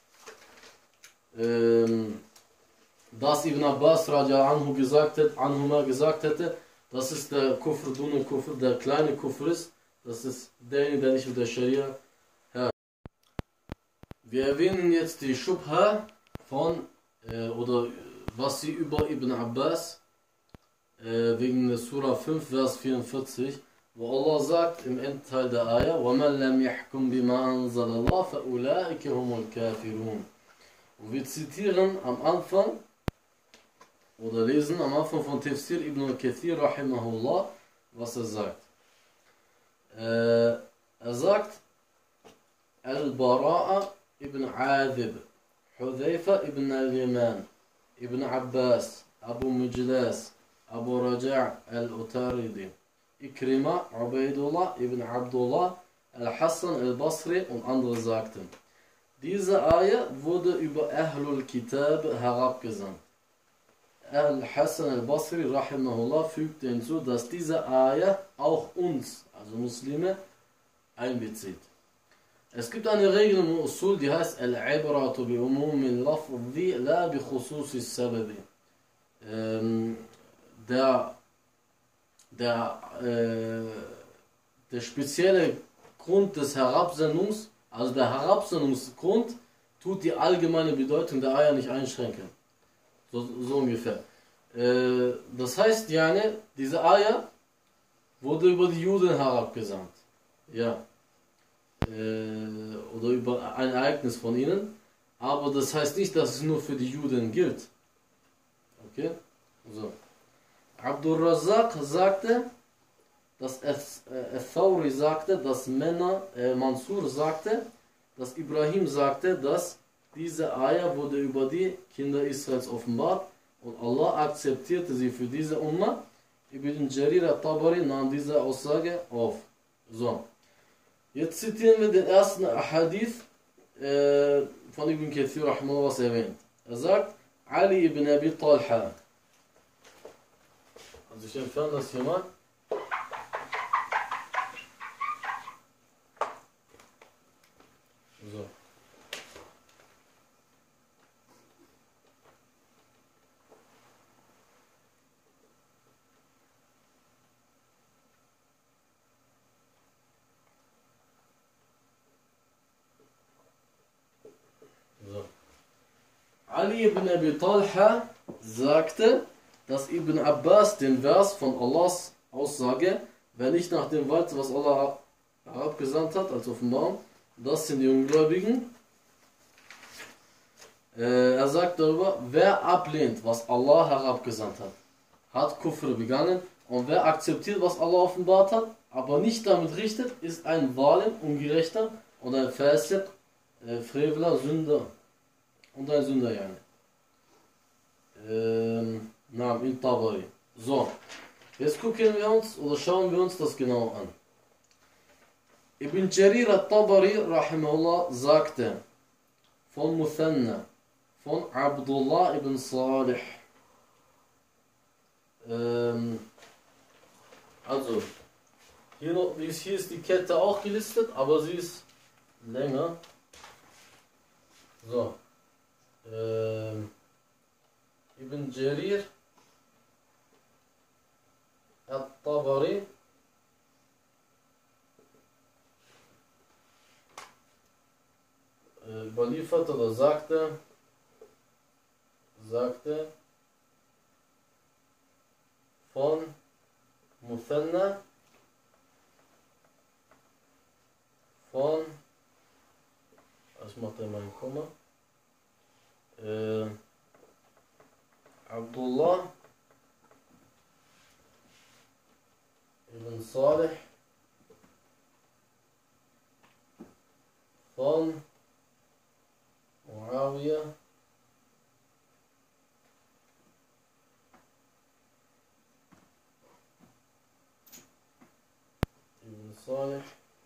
Ähm, dass Ibn Abbas radiallahu anhu gesagt hat, Anhuma gesagt hätte, das ist der Kufr, Dun Kufr, der kleine Kufr ist, das ist derjenige, der nicht mit der Scharia herrscht. Wir erwähnen jetzt die Shubha von, äh, oder was sie über Ibn Abbas, äh, wegen der Surah fünf, Vers vierundvierzig, wo Allah sagt im Endteil der Ayah, وَمَنْ لَمْ يَحْكُمْ بِمَا أَنزَلَ اللَّهُ فَأُولَٰئِكَ هُمُ الْكَافِرُونَ. Und wir zitieren am Anfang, oder lesen am Anfang von Tafsir Ibn Kathir, rahimahullah, was er sagt. Äh, er sagt, Al-Bara'a ibn Adib, Hudhayfa ibn al-Yaman, Ibn Abbas, Abu Mujlas, Abu Raja' al-Utaridi, Ikrima, Ubaidullah ibn Abdullah, Al-Hassan al-Basri und andere sagten, diese Ayah wurde über Ahlul Kitab herabgesandt. Al-Hassan al-Basri rahimahullah fügte hinzu, dass diese Ayah auch uns, also Muslime, einbezieht. Es gibt eine Regel im Usul, die heißt Al-Ibratu bi umumil lafzi la bi khususi sababi. Der, der, äh, der spezielle Grund des Herabsendungs, also der Herabsendungsgrund, tut die allgemeine Bedeutung der Ayah nicht einschränken. So, so ungefähr. Äh, das heißt, Jane, diese Ayah wurde über die Juden herabgesandt. Ja. Äh, oder über ein Ereignis von ihnen. Aber das heißt nicht, dass es nur für die Juden gilt. Okay? So. Abdul Razzaq sagte, dass Al-Thawri sagte, dass Männer, äh, Mansur sagte, dass Ibrahim sagte, dass diese Ayah wurde über die Kinder Israels offenbart und Allah akzeptierte sie für diese Umma. Ibn Jarir al-Tabari nahm diese Aussage auf. So. Jetzt zitieren wir den ersten Hadith äh, von Ibn Kathir, was erwähnt. Er sagt, Ali ibn Abi Talha. Also ich entferne das hier mal. So. Ali ibn Abi Talha sagte, dass Ibn Abbas den Vers von Allahs Aussage, wer nicht nach dem Wald, was Allah herabgesandt hat, als Offenbarung, das sind die Ungläubigen. Äh, er sagt darüber, wer ablehnt, was Allah herabgesandt hat, hat Kufr begangen, und wer akzeptiert, was Allah offenbart hat, aber nicht damit richtet, ist ein Zalim, Ungerechter und ein Fasiq, äh, Freveler, Sünder und ein Sünder, ja. Ähm, na, in Tabari. So, jetzt gucken wir uns oder schauen wir uns das genau an. Ibn Jarir al-Tabari, rahimahullah, sagte von Muthanna, von Abdullah ibn Salih. Ähm, also, hier, noch, hier ist die Kette auch gelistet, aber sie ist länger. So. Ähm, Ibn Jarir al-Tabari äh, überliefert oder sagte, sagte von Muthanna, von, was macht er mein Komma? Äh, Abdullah ibn Salih von Muawiyah ibn Salih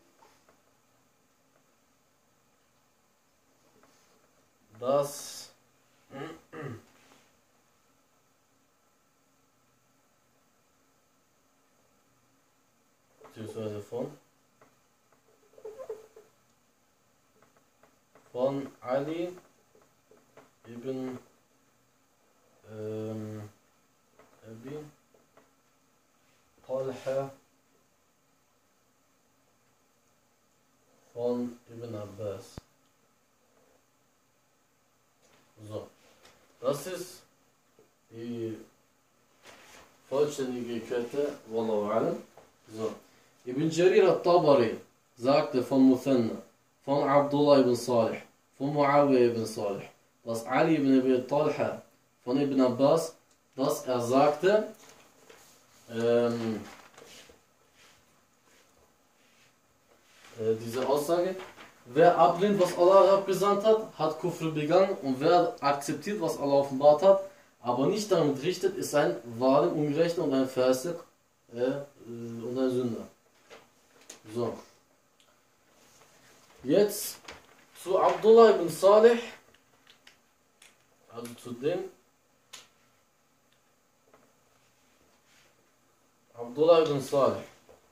das beziehungsweise von von Ali ibn ähm, Abi Talha von Ibn Abbas. So, das ist die vollständige Kette, Wallahu a'lam. So, Ibn Jarir al-Tabari sagte von Muthanna, von Abdullah ibn Salih, von Muawiyah ibn Salih, dass Ali ibn Abi Talha von Ibn Abbas, dass er sagte, ähm, äh, diese Aussage, wer ablehnt, was Allah abgesandt hat, hat Kufr begangen, und wer akzeptiert, was Allah offenbart hat, aber nicht damit richtet, ist ein Zalim, Ungerechter und ein Fasiq äh, und ein Sünder. So. Jetzt zu Abdullah ibn Salih, also zu dem Abdullah ibn Salih.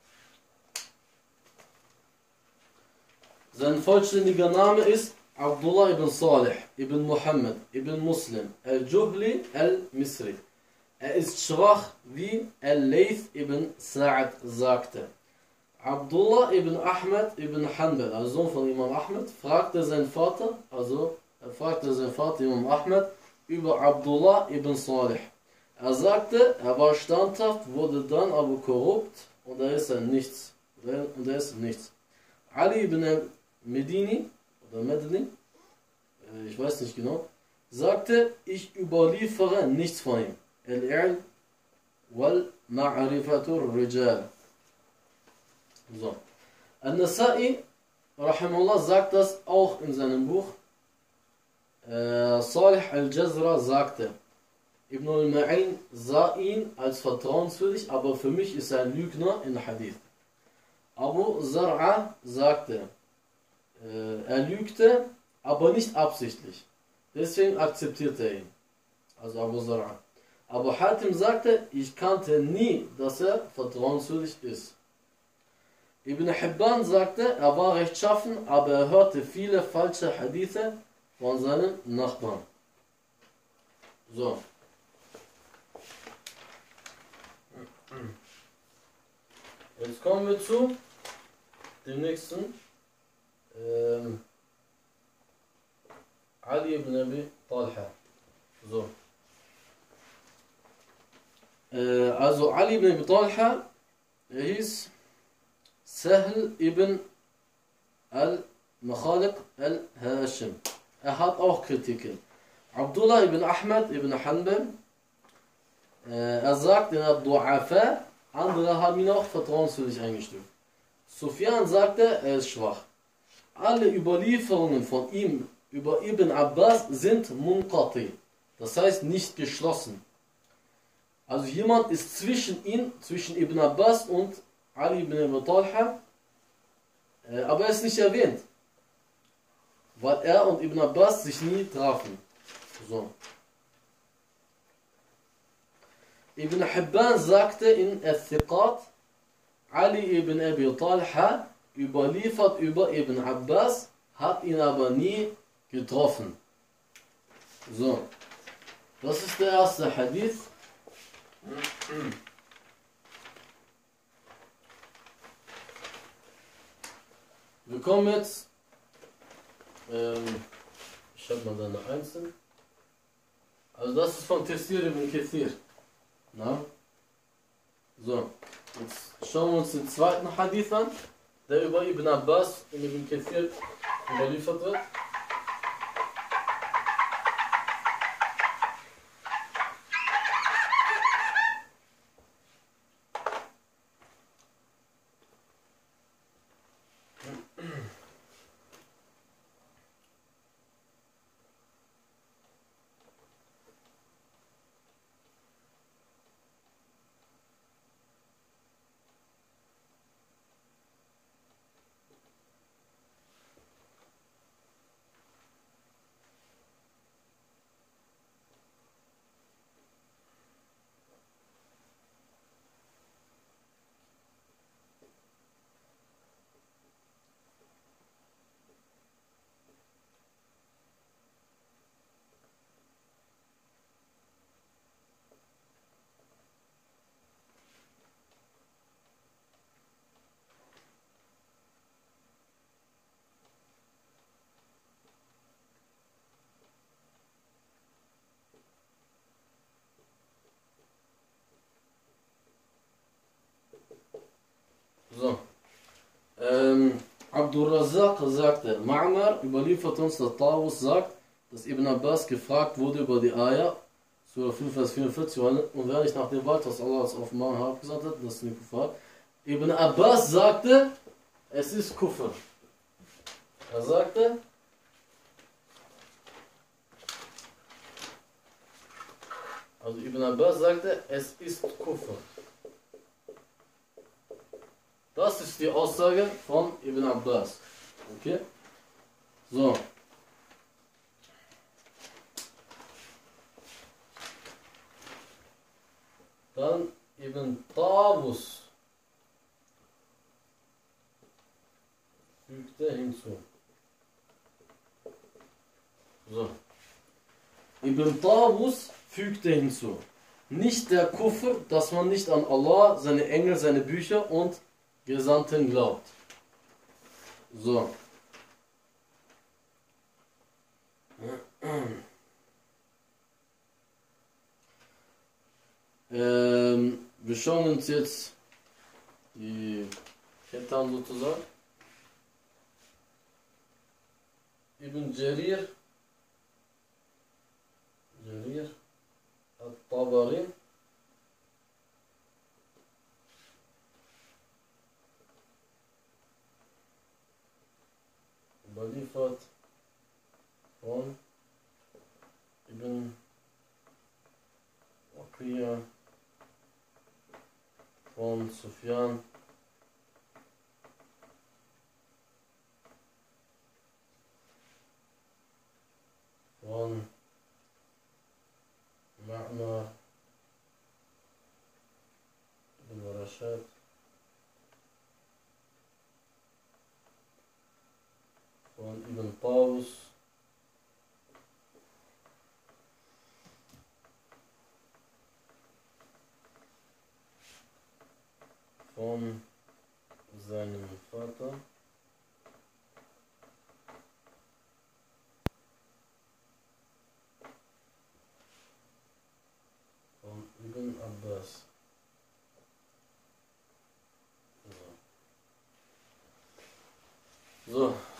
Sein vollständiger Name ist Abdullah ibn Salih ibn Muhammad ibn Muslim al-Juhli al-Misri. Er ist schwach, wie al-Layth ibn Sa'ad sagte. Abdullah ibn Ahmad ibn Hanbal, also Sohn von Imam Ahmad, fragte seinen Vater, also er fragte seinen Vater Imam Ahmad über Abdullah ibn Salih. Er sagte, er war standhaft, wurde dann aber korrupt, und er ist ein Nichts. Und er ist nichts. Ali ibn Medini oder Medini, ich weiß nicht genau, sagte, ich überliefere nichts von ihm. Al-Ilm wal Ma'rifatur Rijal. So. An-Nasa'i, rahimahullah, sagt das auch in seinem Buch. Äh, Salih al-Jazra sagte, Ibn al-Ma'in sah ihn als vertrauenswürdig, aber für mich ist er ein Lügner in Hadith. Abu Zar'a sagte, äh, er lügte, aber nicht absichtlich. Deswegen akzeptierte er ihn. Also Abu Zar'a. Abu Hatim sagte, ich kannte nie, dass er vertrauenswürdig ist. Ibn Hibban sagte, er war rechtschaffen, aber er hörte viele falsche Hadithe von seinen Nachbarn. So. Jetzt kommen wir zu dem nächsten. Ähm, Ali ibn Abi Talha. So. Äh, also Ali ibn Abi Talha, er hieß Sahl ibn al-Makhaliq al-Hashim. Er hat auch Kritiken. Abdullah ibn Ahmad ibn Hanbal, äh, er sagt in der Du'afa, andere haben ihn auch vertrauenswürdig eingestuft. Sufyan sagte, er ist schwach. Alle Überlieferungen von ihm über Ibn Abbas sind munqati, das heißt nicht geschlossen. Also jemand ist zwischen ihn, zwischen Ibn Abbas und Ali ibn Abi Talha, äh, aber er ist nicht erwähnt, weil er und Ibn Abbas sich nie trafen. So. Ibn Hibban sagte in Al-Thiqat, Ali ibn Abi Talha überliefert über Ibn Abbas, hat ihn aber nie getroffen. So. Das ist der erste Hadith. Wir kommen jetzt, ähm, ich habe mal da eine Einzel. Also das ist von Tafsir ibn Kathir. Na? So, jetzt schauen wir uns den zweiten Hadith an, der über Ibn Abbas und Ibn Kathir überliefert wird. So. Ähm, Abdur Razzaq sagte, Ma'mar überliefert uns, dass Tawus sagt, dass Ibn Abbas gefragt wurde über die Ayah, Surah fünf, Vers vierundvierzig, und wer nicht nach dem Wald, was Allah als Offenbarung herabgesandt hat, das ist nicht Kufar. Ibn Abbas sagte, es ist Kufr. Er sagte, also Ibn Abbas sagte, es ist Kufr. Das ist die Aussage von Ibn Abbas. Okay? So. Dann Ibn Tawus fügte hinzu. So. Ibn Tawus fügte hinzu. Nicht der Kufr, dass man nicht an Allah, seine Engel, seine Bücher und Gesandten glaubt. So. Ähm, wir schauen uns jetzt die Kette an sozusagen. Ibn Jarir, Jarir al-Tabari, überliefert von Ibn Waqiyah, von Sufyan, von Ma'mar ibn Rashad, von Ibn Tawus, von seinem Vater,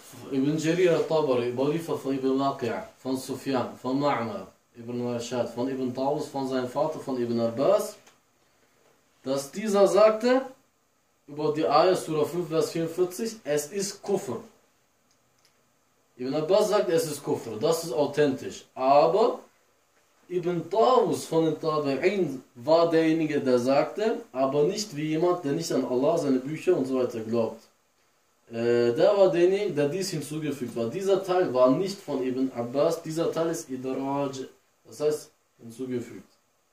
Ibn Jarir al-Tabari, überliefert von Ibn Laqi', von Sufyan, von Ma'mar, Ibn Rashad, von Ibn Tawus, von seinem Vater, von Ibn Abbas, dass dieser sagte, über die Ayah Surah fünf, Vers vierundvierzig, es ist Kufr. Ibn Abbas sagt, es ist Kufr, das ist authentisch. Aber Ibn Tawus von den Tabi'in war derjenige, der sagte, aber nicht wie jemand, der nicht an Allah, seine Bücher und so weiter glaubt. Äh, der war derjenige, der dies hinzugefügt war. Dieser Teil war nicht von Ibn Abbas, dieser Teil ist Idraj, das heißt hinzugefügt.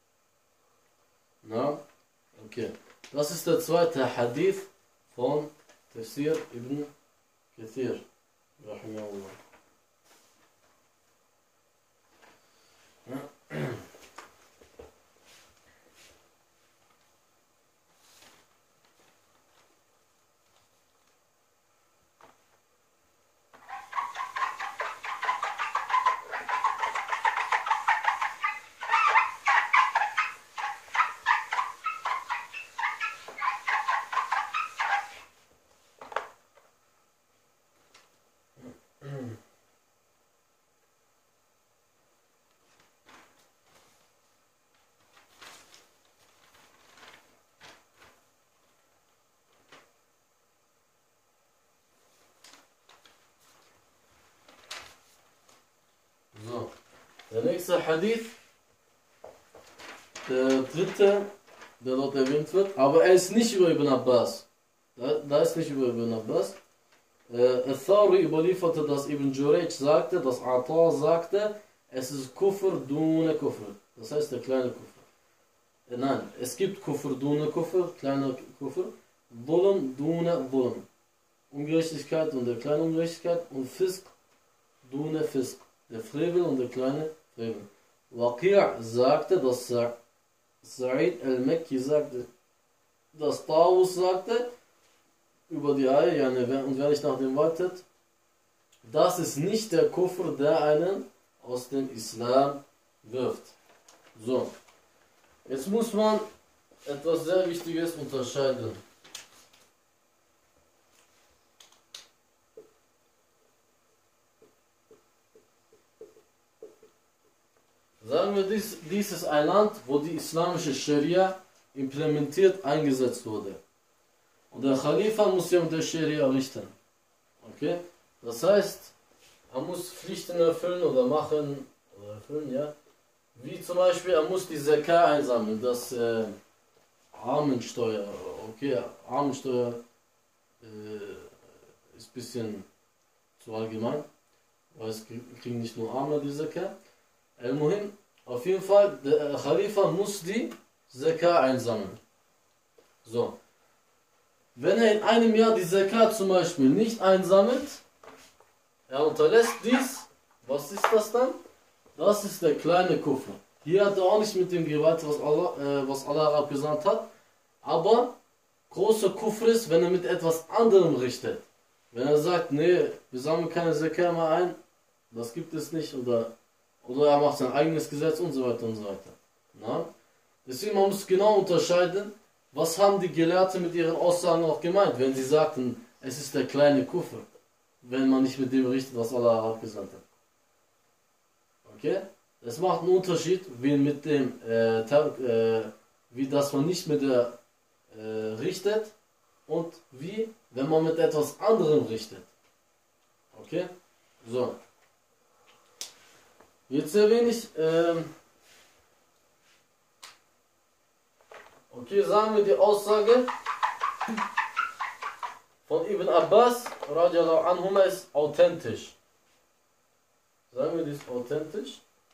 Na, okay. Das ist der zweite Hadith von Tafsir ibn Kathir, rahimahullah. So, der nächste Hadith, der dritte, der dort erwähnt wird, aber er ist nicht über Ibn Abbas. Da, da ist nicht über Ibn Abbas. Äh, Al-Thawri überlieferte, dass Ibn Jurayj sagte, dass Ata sagte, es ist Kufr dune Kufr. Das heißt der kleine Kufr. Äh, nein, es gibt Kufr dune Kufr, kleiner Kufr. Dhulm dune Dhulm. Ungerechtigkeit und der kleine Ungerechtigkeit und Fisk dune Fisk. Der Frevel und der kleine Frevel. Waqi' sagte, dass Sa'id al-Makki sagte, dass Tawus sagte, über die Ayah, und wer nicht nach dem wartet, das ist nicht der Kufr, der einen aus dem Islam wirft. So, jetzt muss man etwas sehr Wichtiges unterscheiden. Sagen wir, dies, dies ist ein Land, wo die islamische Scharia implementiert eingesetzt wurde. Und der Khalifa muss ja mit der Scharia richten. Okay? Das heißt, er muss Pflichten erfüllen oder machen, oder erfüllen, ja. Wie zum Beispiel, er muss die Zakah einsammeln, das äh, Armensteuer. Okay, Armensteuer äh, ist ein bisschen zu allgemein, weil es kriegen nicht nur Arme die Zakah. Al-Muhim, auf jeden Fall, der Khalifa muss die Zakah einsammeln. So. Wenn er in einem Jahr die Zakah zum Beispiel nicht einsammelt, er unterlässt dies, was ist das dann? Das ist der kleine Kufr. Hier hat er auch nicht mit dem gewalt, was Allah, äh, was Allah abgesandt hat, aber großer Kufr ist, wenn er mit etwas anderem richtet. Wenn er sagt, nee, wir sammeln keine Zakah mehr ein, das gibt es nicht, oder Oder er macht sein eigenes Gesetz und so weiter und so weiter. Na? Deswegen man muss genau unterscheiden, was haben die Gelehrten mit ihren Aussagen auch gemeint, wenn sie sagten, es ist der kleine Kufr, wenn man nicht mit dem richtet, was Allah abgesandt hat. Okay? Es macht einen Unterschied, wie mit dem, äh, äh, wie das man nicht mit der äh, richtet und wie, wenn man mit etwas anderem richtet. Okay? So. Jetzt erwähne ich, ähm, okay, sagen wir die Aussage von Ibn Abbas, radiallahu anhuma, ist authentisch. Sagen wir, die ist authentisch.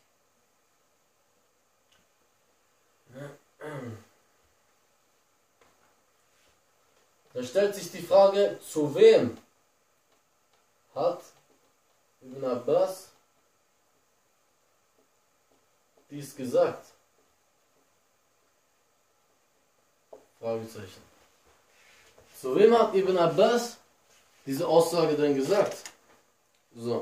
Da stellt sich die Frage, zu wem hat Ibn Abbas dies gesagt? Fragezeichen. Zu wem hat Ibn Abbas diese Aussage denn gesagt? So.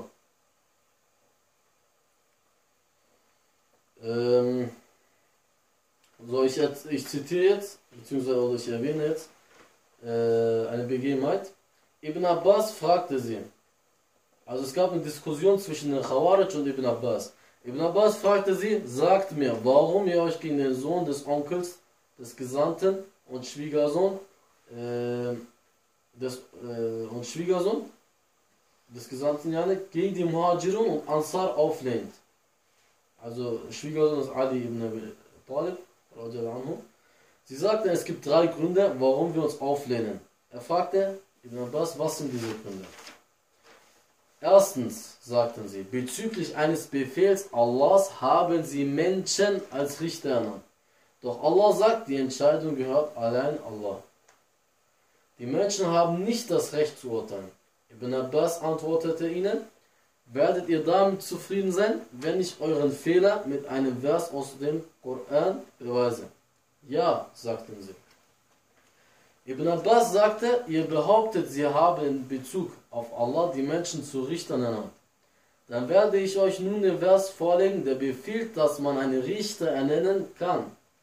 Ähm, so, ich, jetzt, ich zitiere jetzt, beziehungsweise oder ich erwähne jetzt äh, eine Begebenheit. Ibn Abbas fragte sie, Also es gab eine Diskussion zwischen den Khawarij und Ibn Abbas. Ibn Abbas fragte sie, sagt mir, warum ihr euch gegen den Sohn des Onkels, des Gesandten und Schwiegersohn, äh, des, äh, und Schwiegersohn des Gesandten Janik, gegen die Muhajirun und Ansar auflehnt. Also Schwiegersohn ist Ali ibn Abi Talib, anhu. Sie sagten, es gibt drei Gründe, warum wir uns auflehnen. Er fragte Ibn Abbas, was sind diese Gründe? Erstens, sagten sie, bezüglich eines Befehls Allahs haben sie Menschen als Richter ernannt. Doch Allah sagt, die Entscheidung gehört allein Allah. Die Menschen haben nicht das Recht zu urteilen. Ibn Abbas antwortete ihnen, werdet ihr damit zufrieden sein, wenn ich euren Fehler mit einem Vers aus dem Koran beweise? Ja, sagten sie. Ibn Abbas sagte, ihr behauptet, sie haben in Bezug auf Allah die Menschen zu Richtern ernannt. Dann werde ich euch nun den Vers vorlegen, der befiehlt, dass man einen Richter ernennen kann.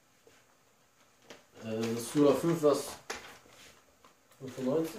Äh, das ist Surah fünf, Vers fünfundneunzig.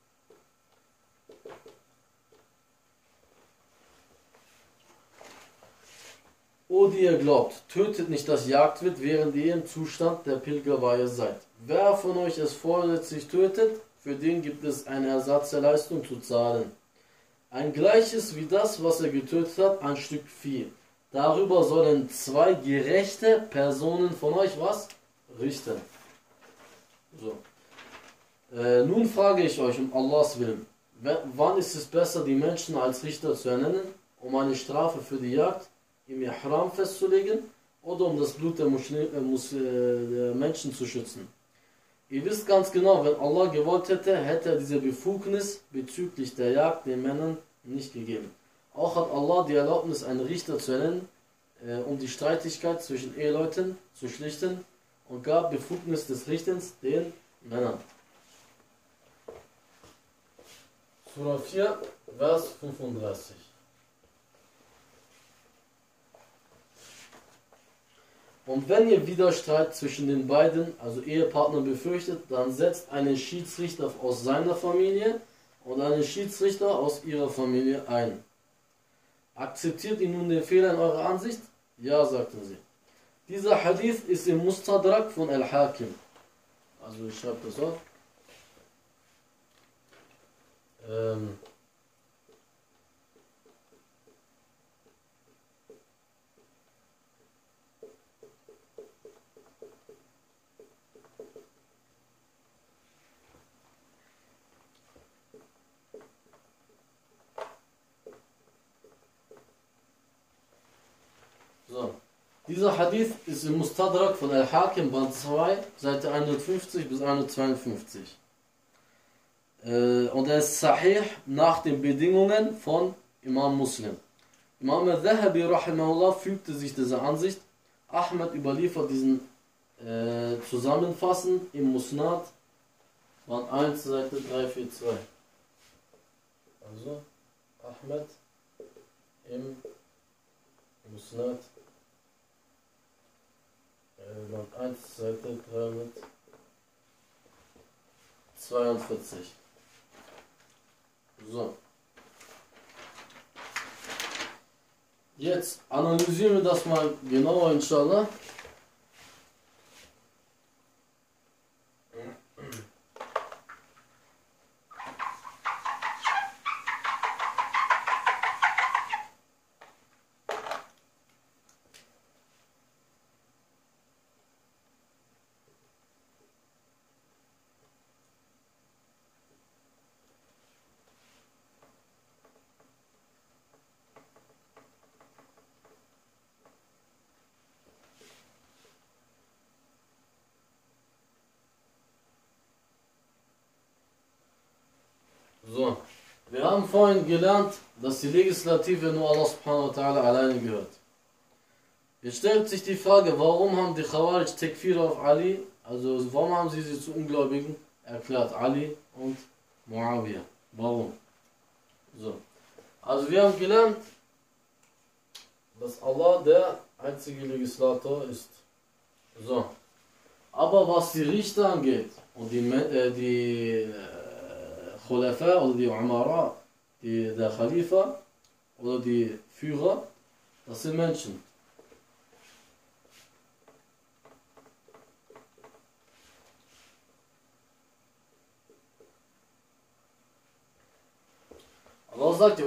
O die ihr glaubt, tötet nicht das Jagdwild, während ihr im Zustand der Pilgerweihe seid. Wer von euch es vorsätzlich tötet, für den gibt es eine Ersatzleistung zu zahlen. Ein gleiches wie das, was er getötet hat, ein Stück Vieh. Darüber sollen zwei gerechte Personen von euch was? Richten. So. Äh, nun frage ich euch um Allahs Willen, wann ist es besser, die Menschen als Richter zu ernennen, um eine Strafe für die Jagd im Ihram festzulegen oder um das Blut der, Muslim, äh, Mus äh, der Menschen zu schützen? Ihr wisst ganz genau, wenn Allah gewollt hätte, hätte er diese Befugnis bezüglich der Jagd den Männern nicht gegeben. Auch hat Allah die Erlaubnis, einen Richter zu ernennen, äh, um die Streitigkeit zwischen Eheleuten zu schlichten, und gab Befugnis des Richtens den Männern. Surah vier, Vers fünfunddreißig. Und wenn ihr Widerstreit zwischen den beiden, also Ehepartnern, befürchtet, dann setzt einen Schiedsrichter aus seiner Familie und einen Schiedsrichter aus ihrer Familie ein. Akzeptiert ihr nun den Fehler in eurer Ansicht? Ja, sagten sie. Dieser Hadith ist im Mustadrak von Al-Hakim. Also ich schreibe das auf. Ähm So. Dieser Hadith ist im Mustadrak von Al-Hakim, Band zwei, Seite hundertfünfzig bis hundertzweiundfünfzig. Äh, und er ist Sahih nach den Bedingungen von Imam Muslim. Imam al-Dhahabi rahimahullah fügte sich dieser Ansicht. Ahmed überliefert diesen äh, zusammenfassend im Musnad, Band eins, Seite dreihundertvierundzwanzig. Also, Ahmed im Musnad, Band eins, Seite dreihundertzweiundvierzig. So. Jetzt analysieren wir das mal genauer, inshallah. So, wir haben vorhin gelernt, dass die Legislative nur Allah subhanahu wa ta'ala alleine gehört. Jetzt stellt sich die Frage, warum haben die Khawarij Tekfir auf Ali, also warum haben sie sie zu Ungläubigen erklärt, Ali und Muawiyah? Warum? So, also wir haben gelernt, dass Allah der einzige Legislator ist. So, aber was die Richter angeht und die, äh, die äh, Khulafa oder die Umara, die, der Khalifa oder die Führer, das sind Menschen. Allah sagt,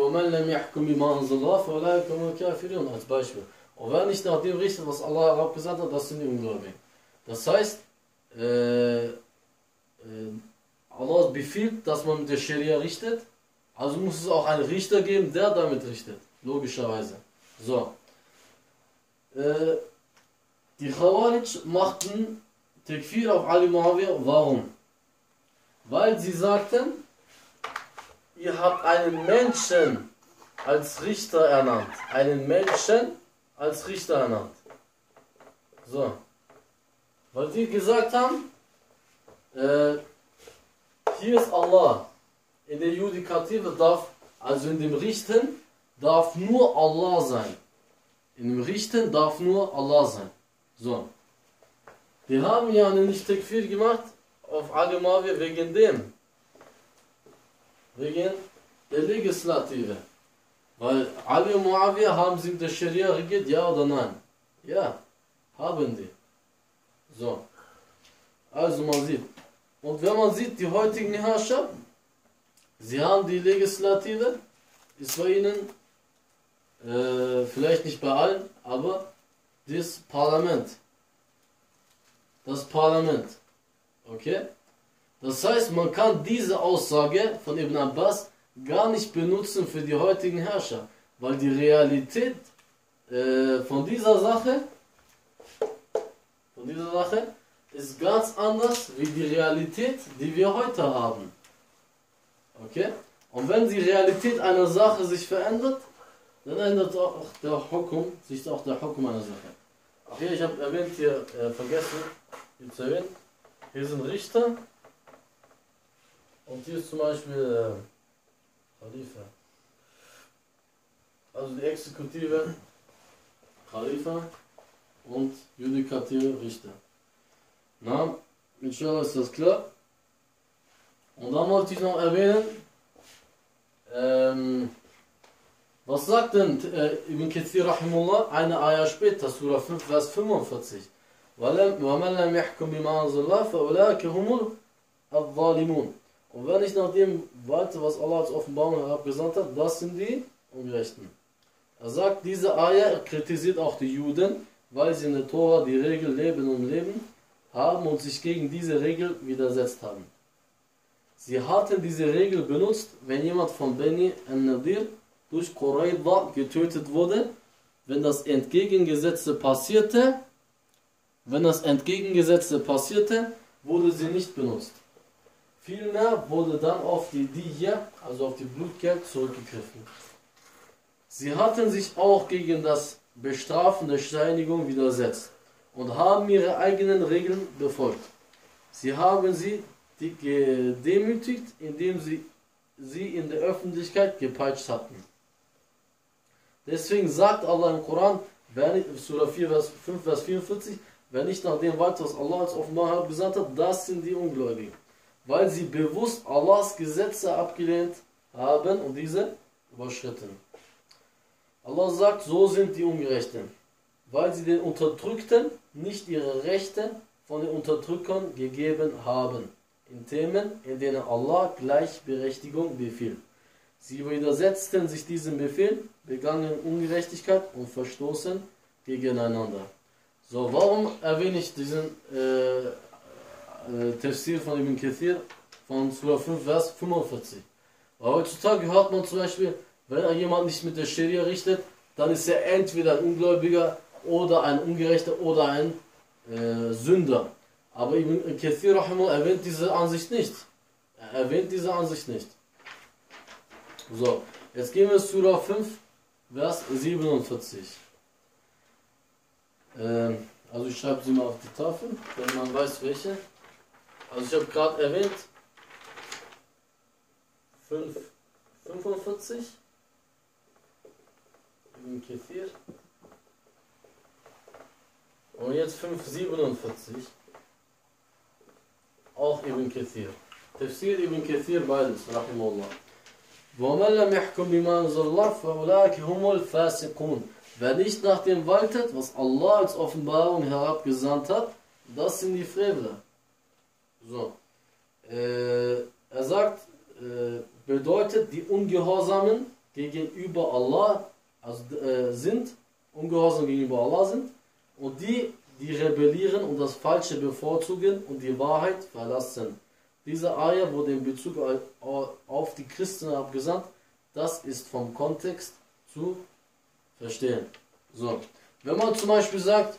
als Beispiel. Und wer nicht nach dem richtet, was Allah herabgesandt hat, das sind die Ungläubigen. Das heißt, äh, äh, Allah befiehlt, dass man mit der Scharia richtet, also muss es auch einen Richter geben, der damit richtet. Logischerweise. So. Äh, die Khawarij machten Takfir auf Ali Muawiyah. Warum? Weil sie sagten, ihr habt einen Menschen als Richter ernannt. Einen Menschen als Richter ernannt. So. Weil sie gesagt haben, äh, hier ist Allah. In der Judikative darf, also in dem Richten, darf nur Allah sein. In dem Richten darf nur Allah sein. So. Wir haben ja nicht Takfir gemacht auf Ali Muawiyah wegen dem. Wegen der Legislative. Weil Ali Muawiyah haben sie mit der Scharia regiert, ja oder nein? Ja, haben die. So. Also man sieht. Und wenn man sieht, die heutigen Herrscher, sie haben die Legislative, ist bei ihnen, äh, vielleicht nicht bei allen, aber das Parlament. Das Parlament. Okay? Das heißt, man kann diese Aussage von Ibn Abbas gar nicht benutzen für die heutigen Herrscher, weil die Realität äh, von dieser Sache, von dieser Sache ist ganz anders wie die Realität, die wir heute haben. Okay? Und wenn die Realität einer Sache sich verändert, dann ändert auch der Hukum, sich auch der Hukum einer Sache. Ach hier, ich habe erwähnt hier, äh, vergessen, hier zu erwähnen, hier sind Richter und hier ist zum Beispiel äh, Khalifa. Also die Exekutive, Khalifa und Judikative Richter. Na, inshallah ist das klar. Und dann wollte ich noch erwähnen, ähm, was sagt denn äh, Ibn Kathir Rahimullah eine Ayah später, Surah fünf, Vers fünfundvierzig? وَمَنْ لَمْ يَحْكُمْ بِمَا أَنزَلَ اللَّهُ فَأُولَٰئِكَ هُمُ الظَّالِمُونَ. Und wer nicht nach dem walte, was Allah als Offenbarung herabgesandt hat, das sind die Ungerechten. Er sagt, diese Ayah kritisiert auch die Juden, weil sie in der Tora die Regel Leben und Leben haben und sich gegen diese Regel widersetzt haben. Sie hatten diese Regel benutzt, wenn jemand von Beni an-Nadir durch Qurayza getötet wurde, wenn das Entgegengesetzte passierte, wenn das Entgegengesetzte passierte, wurde sie nicht benutzt. Vielmehr wurde dann auf die Diya, also auf die Blutgeld, zurückgegriffen. Sie hatten sich auch gegen das Bestrafen der Steinigung widersetzt und haben ihre eigenen Regeln befolgt. Sie haben sie gedemütigt, indem sie sie in der Öffentlichkeit gepeitscht hatten. Deswegen sagt Allah im Koran, Surah vier, Vers fünf, Vers vierundvierzig, wer nicht nach dem weiter, was Allah als Offenbarung gesagt hat, das sind die Ungläubigen. Weil sie bewusst Allahs Gesetze abgelehnt haben und diese überschritten. Allah sagt, so sind die Ungerechten, weil sie den Unterdrückten nicht ihre Rechte von den Unterdrückern gegeben haben, in Themen, in denen Allah Gleichberechtigung befiehlt. Sie widersetzten sich diesem Befehl, begangen Ungerechtigkeit und verstoßen gegeneinander. So, warum erwähne ich diesen äh, äh, Tafsir von Ibn Kathir von Surah fünf, Vers fünfundvierzig? Weil heutzutage hört man zum Beispiel, wenn er jemand nicht mit der Scharia richtet, dann ist er entweder ein Ungläubiger oder ein Ungerechter oder ein äh, Sünder. Aber Ibn Kathir erwähnt diese Ansicht nicht. Er erwähnt diese Ansicht nicht. So, jetzt gehen wir zu Surah fünf, Vers siebenundvierzig. Ähm, also ich schreibe sie mal auf die Tafel, wenn man weiß welche. Also ich habe gerade erwähnt, fünf, fünfundvierzig. Ibn Kathir. Und jetzt fünf, siebenundvierzig. Auch Ibn Kathir. Tafsir Ibn Kathir beides, Rahimullah. وَمَنْ لَمْ يَحْكُمْ بِمَا أَنزَلَ اللَّهُ فَأُولَٰئِكَ هُمُ الْفَاسِقُونَ. Wer nicht nach dem waltet, was Allah als Offenbarung herabgesandt hat, das sind die Frevler. So. Äh, er sagt, äh, bedeutet, die Ungehorsamen gegenüber Allah also, äh, sind, ungehorsam gegenüber Allah sind, und die, die rebellieren und das Falsche bevorzugen und die Wahrheit verlassen. Diese Ayah wurde in Bezug auf die Christen abgesandt. Das ist vom Kontext zu verstehen. So, wenn man zum Beispiel sagt,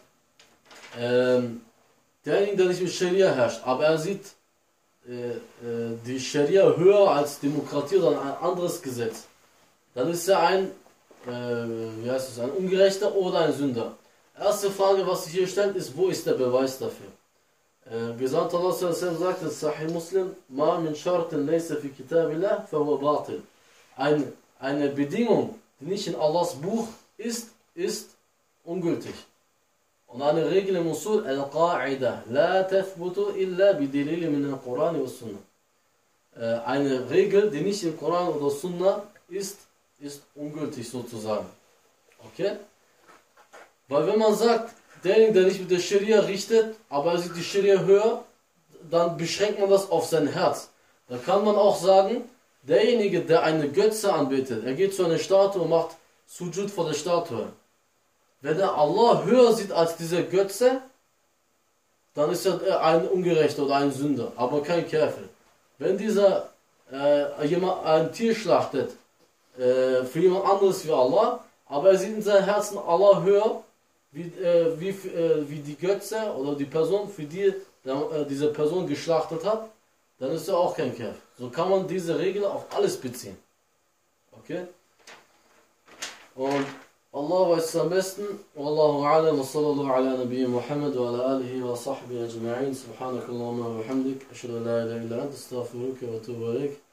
ähm, derjenige, der nicht mit Scharia herrscht, aber er sieht äh, äh, die Scharia höher als Demokratie oder ein anderes Gesetz, dann ist er ein, äh, wie heißt es, ein Ungerechter oder ein Sünder. Erste Frage, was sich hier stellt, ist, wo ist der Beweis dafür? Äh, Gesandter Allah sagt, das Sahih Muslim, Ma min shartin laysa fi kitabillah fa huwa batil. Eine, eine Bedingung, die nicht in Allahs Buch ist, ist ungültig. Und eine Regel im Usul, al-Qa'ida, la tathbutu illa bidilili min al-Quran wa Sunnah. Eine Regel, die nicht im Koran oder Sunnah ist, ist ungültig sozusagen. Okay? Weil wenn man sagt, derjenige, der nicht mit der Scharia richtet, aber er sieht die Scharia höher, dann beschränkt man das auf sein Herz. Da kann man auch sagen, derjenige, der eine Götze anbetet, er geht zu einer Statue und macht Sujud vor der Statue. Wenn er Allah höher sieht als diese Götze, dann ist er ein Ungerechter oder ein Sünder, aber kein Kafir. Wenn dieser äh, jemand ein Tier schlachtet äh, für jemand anderes wie Allah, aber er sieht in seinem Herzen Allah höher, wie, äh, wie, äh, wie die Götze oder die Person, für die der, äh, diese Person geschlachtet hat, dann ist er auch kein Kafir. So kann man diese Regel auf alles beziehen. Okay? Und Allah weiß es am besten. Wallahu a'lam wa sallallahu ala nabiyyi Muhammad wa ala alihi wa sahbihi ajma'in. Subhanakallahumma wa bihamdik. Ashhadu an la ilaha illa anta astaghfiruka wa atubu ilaik.